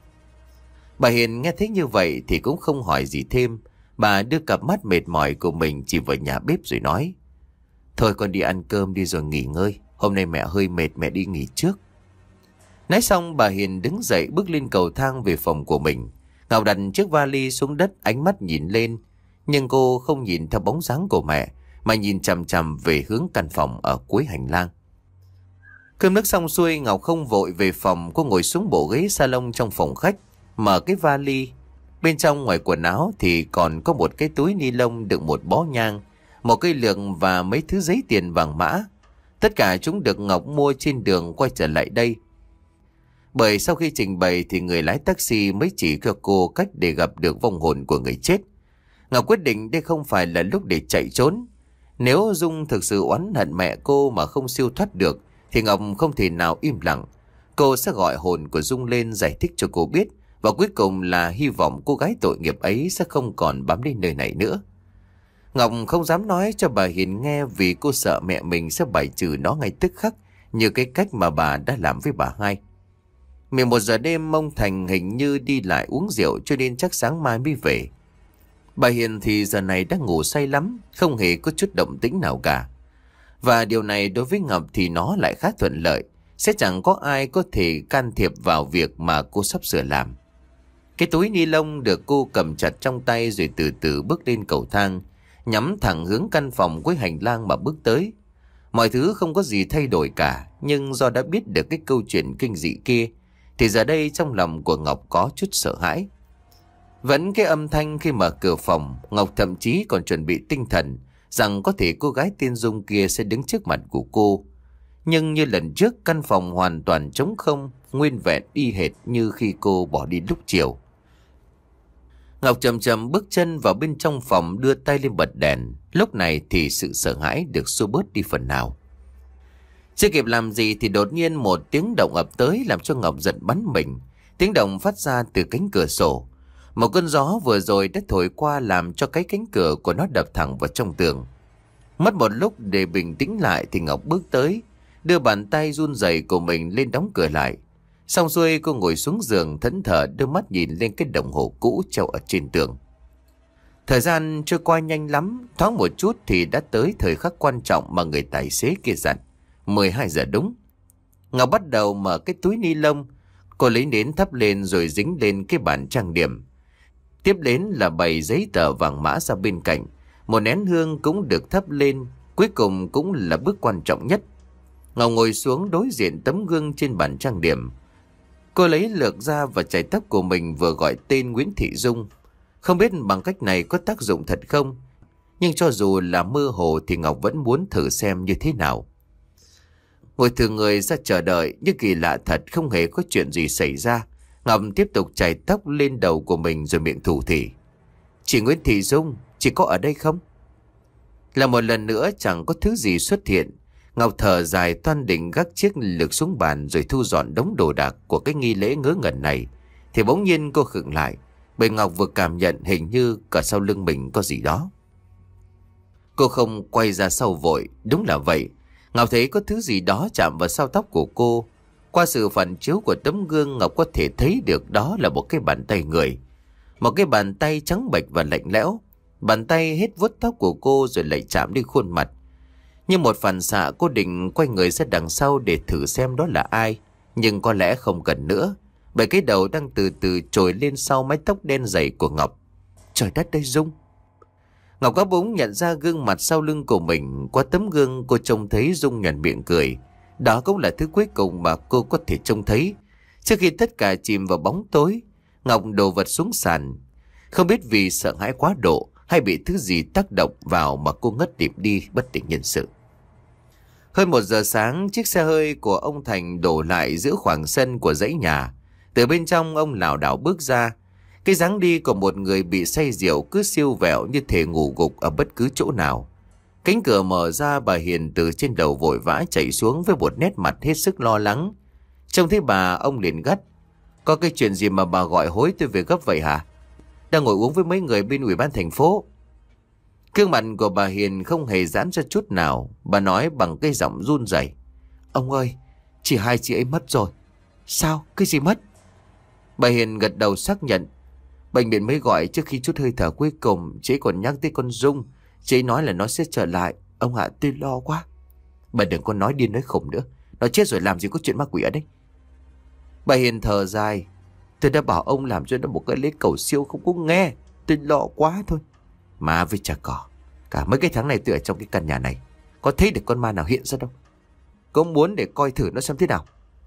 Bà Hiền nghe thấy như vậy thì cũng không hỏi gì thêm. Bà đưa cặp mắt mệt mỏi của mình chỉ vào nhà bếp rồi nói, thôi con đi ăn cơm đi rồi nghỉ ngơi, hôm nay mẹ hơi mệt, mẹ đi nghỉ trước. Nói xong bà Hiền đứng dậy bước lên cầu thang về phòng của mình. Ngọc đặt chiếc vali xuống đất, ánh mắt nhìn lên, nhưng cô không nhìn theo bóng dáng của mẹ mà nhìn chằm chằm về hướng căn phòng ở cuối hành lang. Cơm nước xong xuôi, Ngọc không vội về phòng. Cô ngồi xuống bộ ghế salon trong phòng khách, mở cái vali. Bên trong ngoài quần áo thì còn có một cái túi ni lông đựng một bó nhang, một cây lược và mấy thứ giấy tiền vàng mã. Tất cả chúng được Ngọc mua trên đường quay trở lại đây. Bởi sau khi trình bày thì người lái taxi mới chỉ cho cô cách để gặp được vong hồn của người chết. Ngọc quyết định đây không phải là lúc để chạy trốn. Nếu Dung thực sự oán hận mẹ cô mà không siêu thoát được thì Ngọc không thể nào im lặng. Cô sẽ gọi hồn của Dung lên giải thích cho cô biết, và cuối cùng là hy vọng cô gái tội nghiệp ấy sẽ không còn bám đến nơi này nữa. Ngọc không dám nói cho bà Hiền nghe vì cô sợ mẹ mình sẽ bài trừ nó ngay tức khắc, như cái cách mà bà đã làm với bà hai. mười một giờ đêm, ông Thành hình như đi lại uống rượu cho nên chắc sáng mai mới về. Bà Hiền thì giờ này đang ngủ say lắm, không hề có chút động tĩnh nào cả. Và điều này đối với Ngọc thì nó lại khá thuận lợi, sẽ chẳng có ai có thể can thiệp vào việc mà cô sắp sửa làm. Cái túi ni lông được cô cầm chặt trong tay rồi từ từ bước lên cầu thang, nhắm thẳng hướng căn phòng cuối hành lang mà bước tới. Mọi thứ không có gì thay đổi cả, nhưng do đã biết được cái câu chuyện kinh dị kia thì giờ đây trong lòng của Ngọc có chút sợ hãi. Vẫn cái âm thanh khi mở cửa phòng, Ngọc thậm chí còn chuẩn bị tinh thần rằng có thể cô gái tên Dung kia sẽ đứng trước mặt của cô. Nhưng như lần trước, căn phòng hoàn toàn trống không, nguyên vẹn y hệt như khi cô bỏ đi lúc chiều. Ngọc chậm chậm bước chân vào bên trong phòng, đưa tay lên bật đèn. Lúc này thì sự sợ hãi được xua bớt đi phần nào. Chưa kịp làm gì thì đột nhiên một tiếng động ập tới làm cho Ngọc giật bắn mình. Tiếng động phát ra từ cánh cửa sổ. Một cơn gió vừa rồi đã thổi qua làm cho cái cánh cửa của nó đập thẳng vào trong tường. Mất một lúc để bình tĩnh lại thì Ngọc bước tới, đưa bàn tay run rẩy của mình lên đóng cửa lại. Xong xuôi cô ngồi xuống giường thẫn thờ, đưa mắt nhìn lên cái đồng hồ cũ treo ở trên tường. Thời gian trôi qua nhanh lắm, thoáng một chút thì đã tới thời khắc quan trọng mà người tài xế kia dặn. mười hai giờ đúng. Ngọc bắt đầu mở cái túi ni lông. Cô lấy nến thắp lên rồi dính lên cái bàn trang điểm. Tiếp đến là bày giấy tờ vàng mã ra bên cạnh. Một nén hương cũng được thắp lên. Cuối cùng cũng là bước quan trọng nhất. Ngọc ngồi xuống đối diện tấm gương trên bàn trang điểm. Cô lấy lược ra và chải tóc của mình vừa gọi tên Nguyễn Thị Dung. Không biết bằng cách này có tác dụng thật không, nhưng cho dù là mơ hồ thì Ngọc vẫn muốn thử xem như thế nào. Ngồi thử người ra chờ đợi, nhưng kỳ lạ thật không hề có chuyện gì xảy ra. Ngọc tiếp tục chải tóc lên đầu của mình rồi miệng thủ thỉ. Chị Nguyễn Thị Dung, chị có ở đây không? Là một lần nữa chẳng có thứ gì xuất hiện. Ngọc thở dài toan định gác chiếc lược xuống bàn rồi thu dọn đống đồ đạc của cái nghi lễ ngớ ngẩn này. Thì bỗng nhiên cô khựng lại, bởi Ngọc vừa cảm nhận hình như cả sau lưng mình có gì đó. Cô không quay ra sau vội, đúng là vậy. Ngọc thấy có thứ gì đó chạm vào sau tóc của cô. Qua sự phản chiếu của tấm gương, Ngọc có thể thấy được đó là một cái bàn tay người. Một cái bàn tay trắng bệch và lạnh lẽo. Bàn tay hết vuốt tóc của cô rồi lại chạm đến khuôn mặt. Như một phản xạ, cô định quay người ra đằng sau để thử xem đó là ai. Nhưng có lẽ không cần nữa, bởi cái đầu đang từ từ trồi lên sau mái tóc đen dày của Ngọc. Trời đất ơi, Dung! Ngọc có bỗng nhận ra gương mặt sau lưng của mình. Qua tấm gương cô trông thấy Dung nhoẻn miệng cười. Đó cũng là thứ cuối cùng mà cô có thể trông thấy. Trước khi tất cả chìm vào bóng tối, Ngọc đổ vật xuống sàn. Không biết vì sợ hãi quá độ hay bị thứ gì tác động vào mà cô ngất lịm đi bất tỉnh nhân sự. Hơn một giờ sáng, chiếc xe hơi của ông Thành đổ lại giữa khoảng sân của dãy nhà. Từ bên trong, ông lảo đảo bước ra. Cái dáng đi của một người bị say rượu cứ siêu vẹo như thể ngủ gục ở bất cứ chỗ nào. Cánh cửa mở ra, bà Hiền từ trên đầu vội vã chạy xuống với một nét mặt hết sức lo lắng. Trông thấy bà, ông liền gắt: Có cái chuyện gì mà bà gọi hối tôi về gấp vậy hả? Đang ngồi uống với mấy người bên ủy ban thành phố. Gương mặt của bà Hiền không hề giãn ra chút nào. Bà nói bằng cái giọng run rẩy: Ông ơi, chỉ hai chị ấy mất rồi. Sao? Cái gì mất? Bà Hiền gật đầu xác nhận. Bệnh viện mới gọi trước khi chút hơi thở cuối cùng. Chị ấy còn nhắc tới con Dung. Chị ấy nói là nó sẽ trở lại. Ông ạ, tôi lo quá. Bà đừng có nói điên nói khùng nữa. Nó chết rồi làm gì có chuyện ma quỷ ở đây. Bà Hiền thở dài: Tôi đã bảo ông làm cho nó một cái lễ cầu siêu không có nghe. Tôi lo quá thôi. Mà với chả cỏ, cả mấy cái tháng này tôi ở trong cái căn nhà này, có thấy được con ma nào hiện ra đâu. Có muốn để coi thử nó xem thế nào.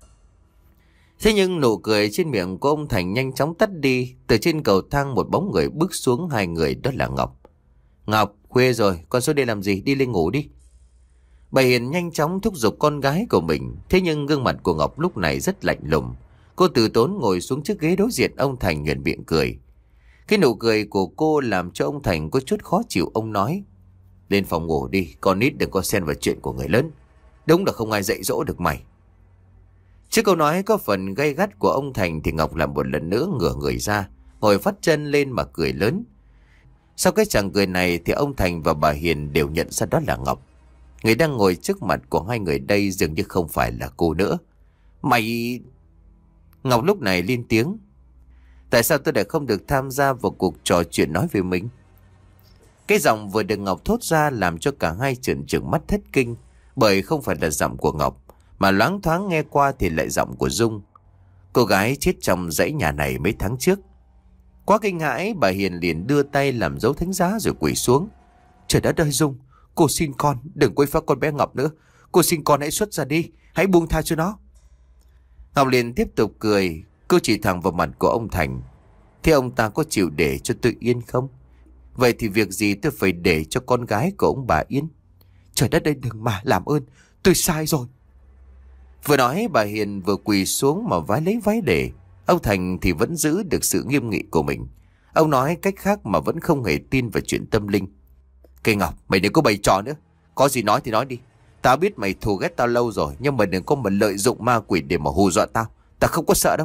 Thế nhưng nụ cười trên miệng của ông Thành nhanh chóng tắt đi. Từ trên cầu thang một bóng người bước xuống, hai người đó là Ngọc. Ngọc, khuya rồi, con xuống đây làm gì? Đi lên ngủ đi. Bà Hiền nhanh chóng thúc giục con gái của mình. Thế nhưng gương mặt của Ngọc lúc này rất lạnh lùng. Cô từ tốn ngồi xuống chiếc ghế đối diện ông Thành, nhoẻn miệng cười. Cái nụ cười của cô làm cho ông Thành có chút khó chịu. Ông nói: Lên phòng ngủ đi, con nít đừng có xen vào chuyện của người lớn. Đúng là không ai dạy dỗ được mày. Trước câu nói có phần gay gắt của ông Thành thì Ngọc làm một lần nữa ngửa người ra, ngồi phắt chân lên mà cười lớn. Sau cái chàng cười này thì ông Thành và bà Hiền đều nhận ra đó là Ngọc. Người đang ngồi trước mặt của hai người đây dường như không phải là cô nữa. Mày... Ngọc lúc này lên tiếng: Tại sao tôi lại không được tham gia vào cuộc trò chuyện nói về mình? Cái giọng vừa được Ngọc thốt ra làm cho cả hai trợn trừng mắt thất kinh. Bởi không phải là giọng của Ngọc, mà loáng thoáng nghe qua thì lại giọng của Dung, cô gái chết trong dãy nhà này mấy tháng trước. Quá kinh hãi, bà Hiền liền đưa tay làm dấu thánh giá rồi quỳ xuống. Trời đất ơi Dung, cô xin con đừng quấy phá con bé Ngọc nữa. Cô xin con hãy xuất ra đi, hãy buông tha cho nó. Ngọc liền tiếp tục cười. Cô chỉ thẳng vào mặt của ông Thành: Thế ông ta có chịu để cho tôi yên không? Vậy thì việc gì tôi phải để cho con gái của ông bà yên? Trời đất ơi, đừng mà, làm ơn, tôi sai rồi. Vừa nói bà Hiền vừa quỳ xuống mà vái lấy váy để. Ông Thành thì vẫn giữ được sự nghiêm nghị của mình. Ông nói cách khác mà vẫn không hề tin vào chuyện tâm linh. Cây Ngọc, mày đừng có bày trò nữa. Có gì nói thì nói đi. Tao biết mày thù ghét tao lâu rồi, nhưng mà đừng có mà lợi dụng ma quỷ để mà hù dọa tao. Tao không có sợ đâu.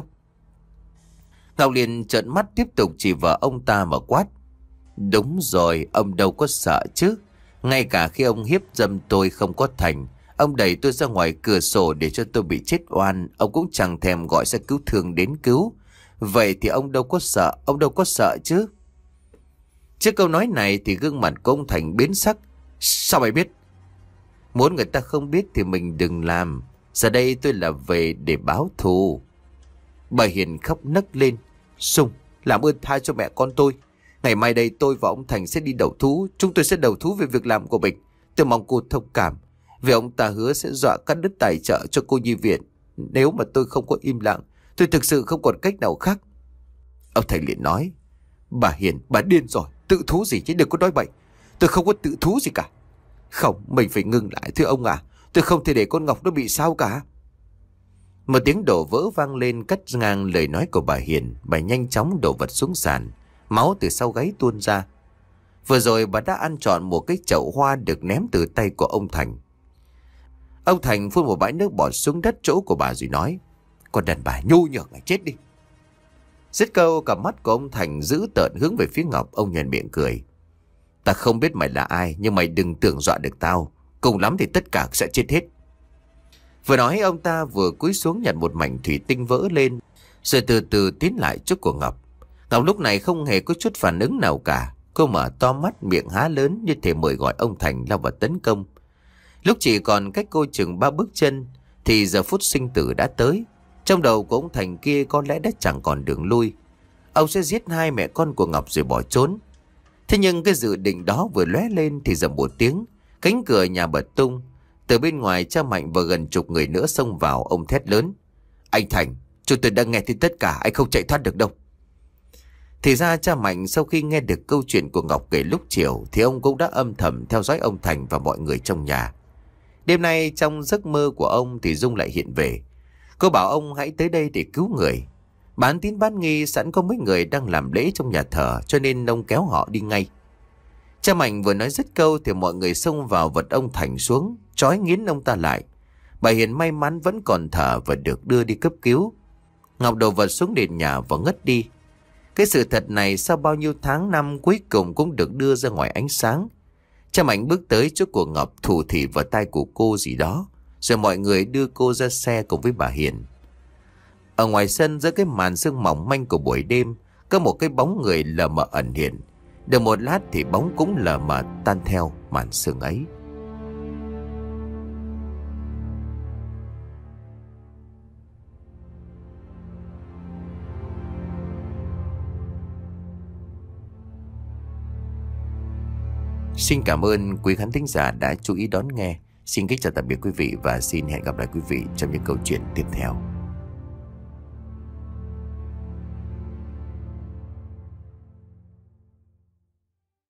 Ngọc liền trợn mắt tiếp tục chỉ vào ông ta mà quát: Đúng rồi, ông đâu có sợ chứ. Ngay cả khi ông hiếp dâm tôi không có thành, ông đẩy tôi ra ngoài cửa sổ để cho tôi bị chết oan, ông cũng chẳng thèm gọi xe cứu thương đến cứu. Vậy thì ông đâu có sợ, ông đâu có sợ chứ. Trước câu nói này thì gương mặt của ông Thành biến sắc. Sao mày biết? Muốn người ta không biết thì mình đừng làm. Giờ đây tôi là về để báo thù. Bà Hiền khóc nấc lên: Sung, làm ơn tha cho mẹ con tôi. Ngày mai đây tôi và ông Thành sẽ đi đầu thú. Chúng tôi sẽ đầu thú về việc làm của mình. Tôi mong cô thông cảm, vì ông ta hứa sẽ dọa cắt đứt tài trợ cho cô nhi viện. Nếu mà tôi không có im lặng, tôi thực sự không còn cách nào khác. Ông Thành liền nói: Bà Hiền, bà điên rồi. Tự thú gì chứ, đừng có nói bậy. Tôi không có tự thú gì cả. Không, mình phải ngừng lại thưa ông à. Tôi không thể để con Ngọc nó bị sao cả. Một tiếng đổ vỡ vang lên cắt ngang lời nói của bà Hiền. Bà nhanh chóng đổ vật xuống sàn. Máu từ sau gáy tuôn ra. Vừa rồi bà đã ăn trọn một cái chậu hoa được ném từ tay của ông Thành. Ông Thành phun một bãi nước bọt xuống đất chỗ của bà rồi nói: Con đàn bà nhu nhược này, chết đi. Dứt câu, cả mắt của ông Thành dữ tợn hướng về phía Ngọc. Ông nhoẻn miệng cười: Ta không biết mày là ai, nhưng mày đừng tưởng dọa được tao. Cùng lắm thì tất cả sẽ chết hết. Vừa nói ông ta vừa cúi xuống nhặt một mảnh thủy tinh vỡ lên, rồi từ từ tiến lại trước của Ngọc. Ngọc lúc này không hề có chút phản ứng nào cả. Cô mở to mắt, miệng há lớn như thể mời gọi ông Thành lao vào tấn công. Lúc chỉ còn cách cô chừng ba bước chân thì giờ phút sinh tử đã tới. Trong đầu của ông Thành kia có lẽ đã chẳng còn đường lui. Ông sẽ giết hai mẹ con của Ngọc rồi bỏ trốn. Thế nhưng cái dự định đó vừa lóe lên thì dầm một tiếng, cánh cửa nhà bật tung. Từ bên ngoài cha Mạnh và gần chục người nữa xông vào. Ông thét lớn: "Anh Thành, chúng tôi đã nghe thấy tất cả, anh không chạy thoát được đâu." Thì ra cha Mạnh sau khi nghe được câu chuyện của Ngọc kể lúc chiều thì ông cũng đã âm thầm theo dõi ông Thành và mọi người trong nhà. Đêm nay trong giấc mơ của ông thì Dung lại hiện về. Cô bảo ông hãy tới đây để cứu người. Bán tín bán nghi sẵn có mấy người đang làm lễ trong nhà thờ, cho nên ông kéo họ đi ngay. Cha Mạnh vừa nói dứt câu thì mọi người xông vào vật ông Thành xuống, trói nghiến ông ta lại. Bà Hiền may mắn vẫn còn thở và được đưa đi cấp cứu. Ngọc đổ vật xuống nền nhà và ngất đi. Cái sự thật này sau bao nhiêu tháng năm cuối cùng cũng được đưa ra ngoài ánh sáng. Cha Mạnh bước tới chỗ của Ngọc, thủ thỉ vào tai của cô gì đó, rồi mọi người đưa cô ra xe cùng với bà Hiền. Ở ngoài sân giữa cái màn sương mỏng manh của buổi đêm, có một cái bóng người lờ mờ ẩn hiện. Được một lát thì bóng cũng lờ mờ tan theo màn sương ấy. Xin cảm ơn quý khán thính giả đã chú ý đón nghe. Xin kính chào tạm biệt quý vị và xin hẹn gặp lại quý vị trong những câu chuyện tiếp theo.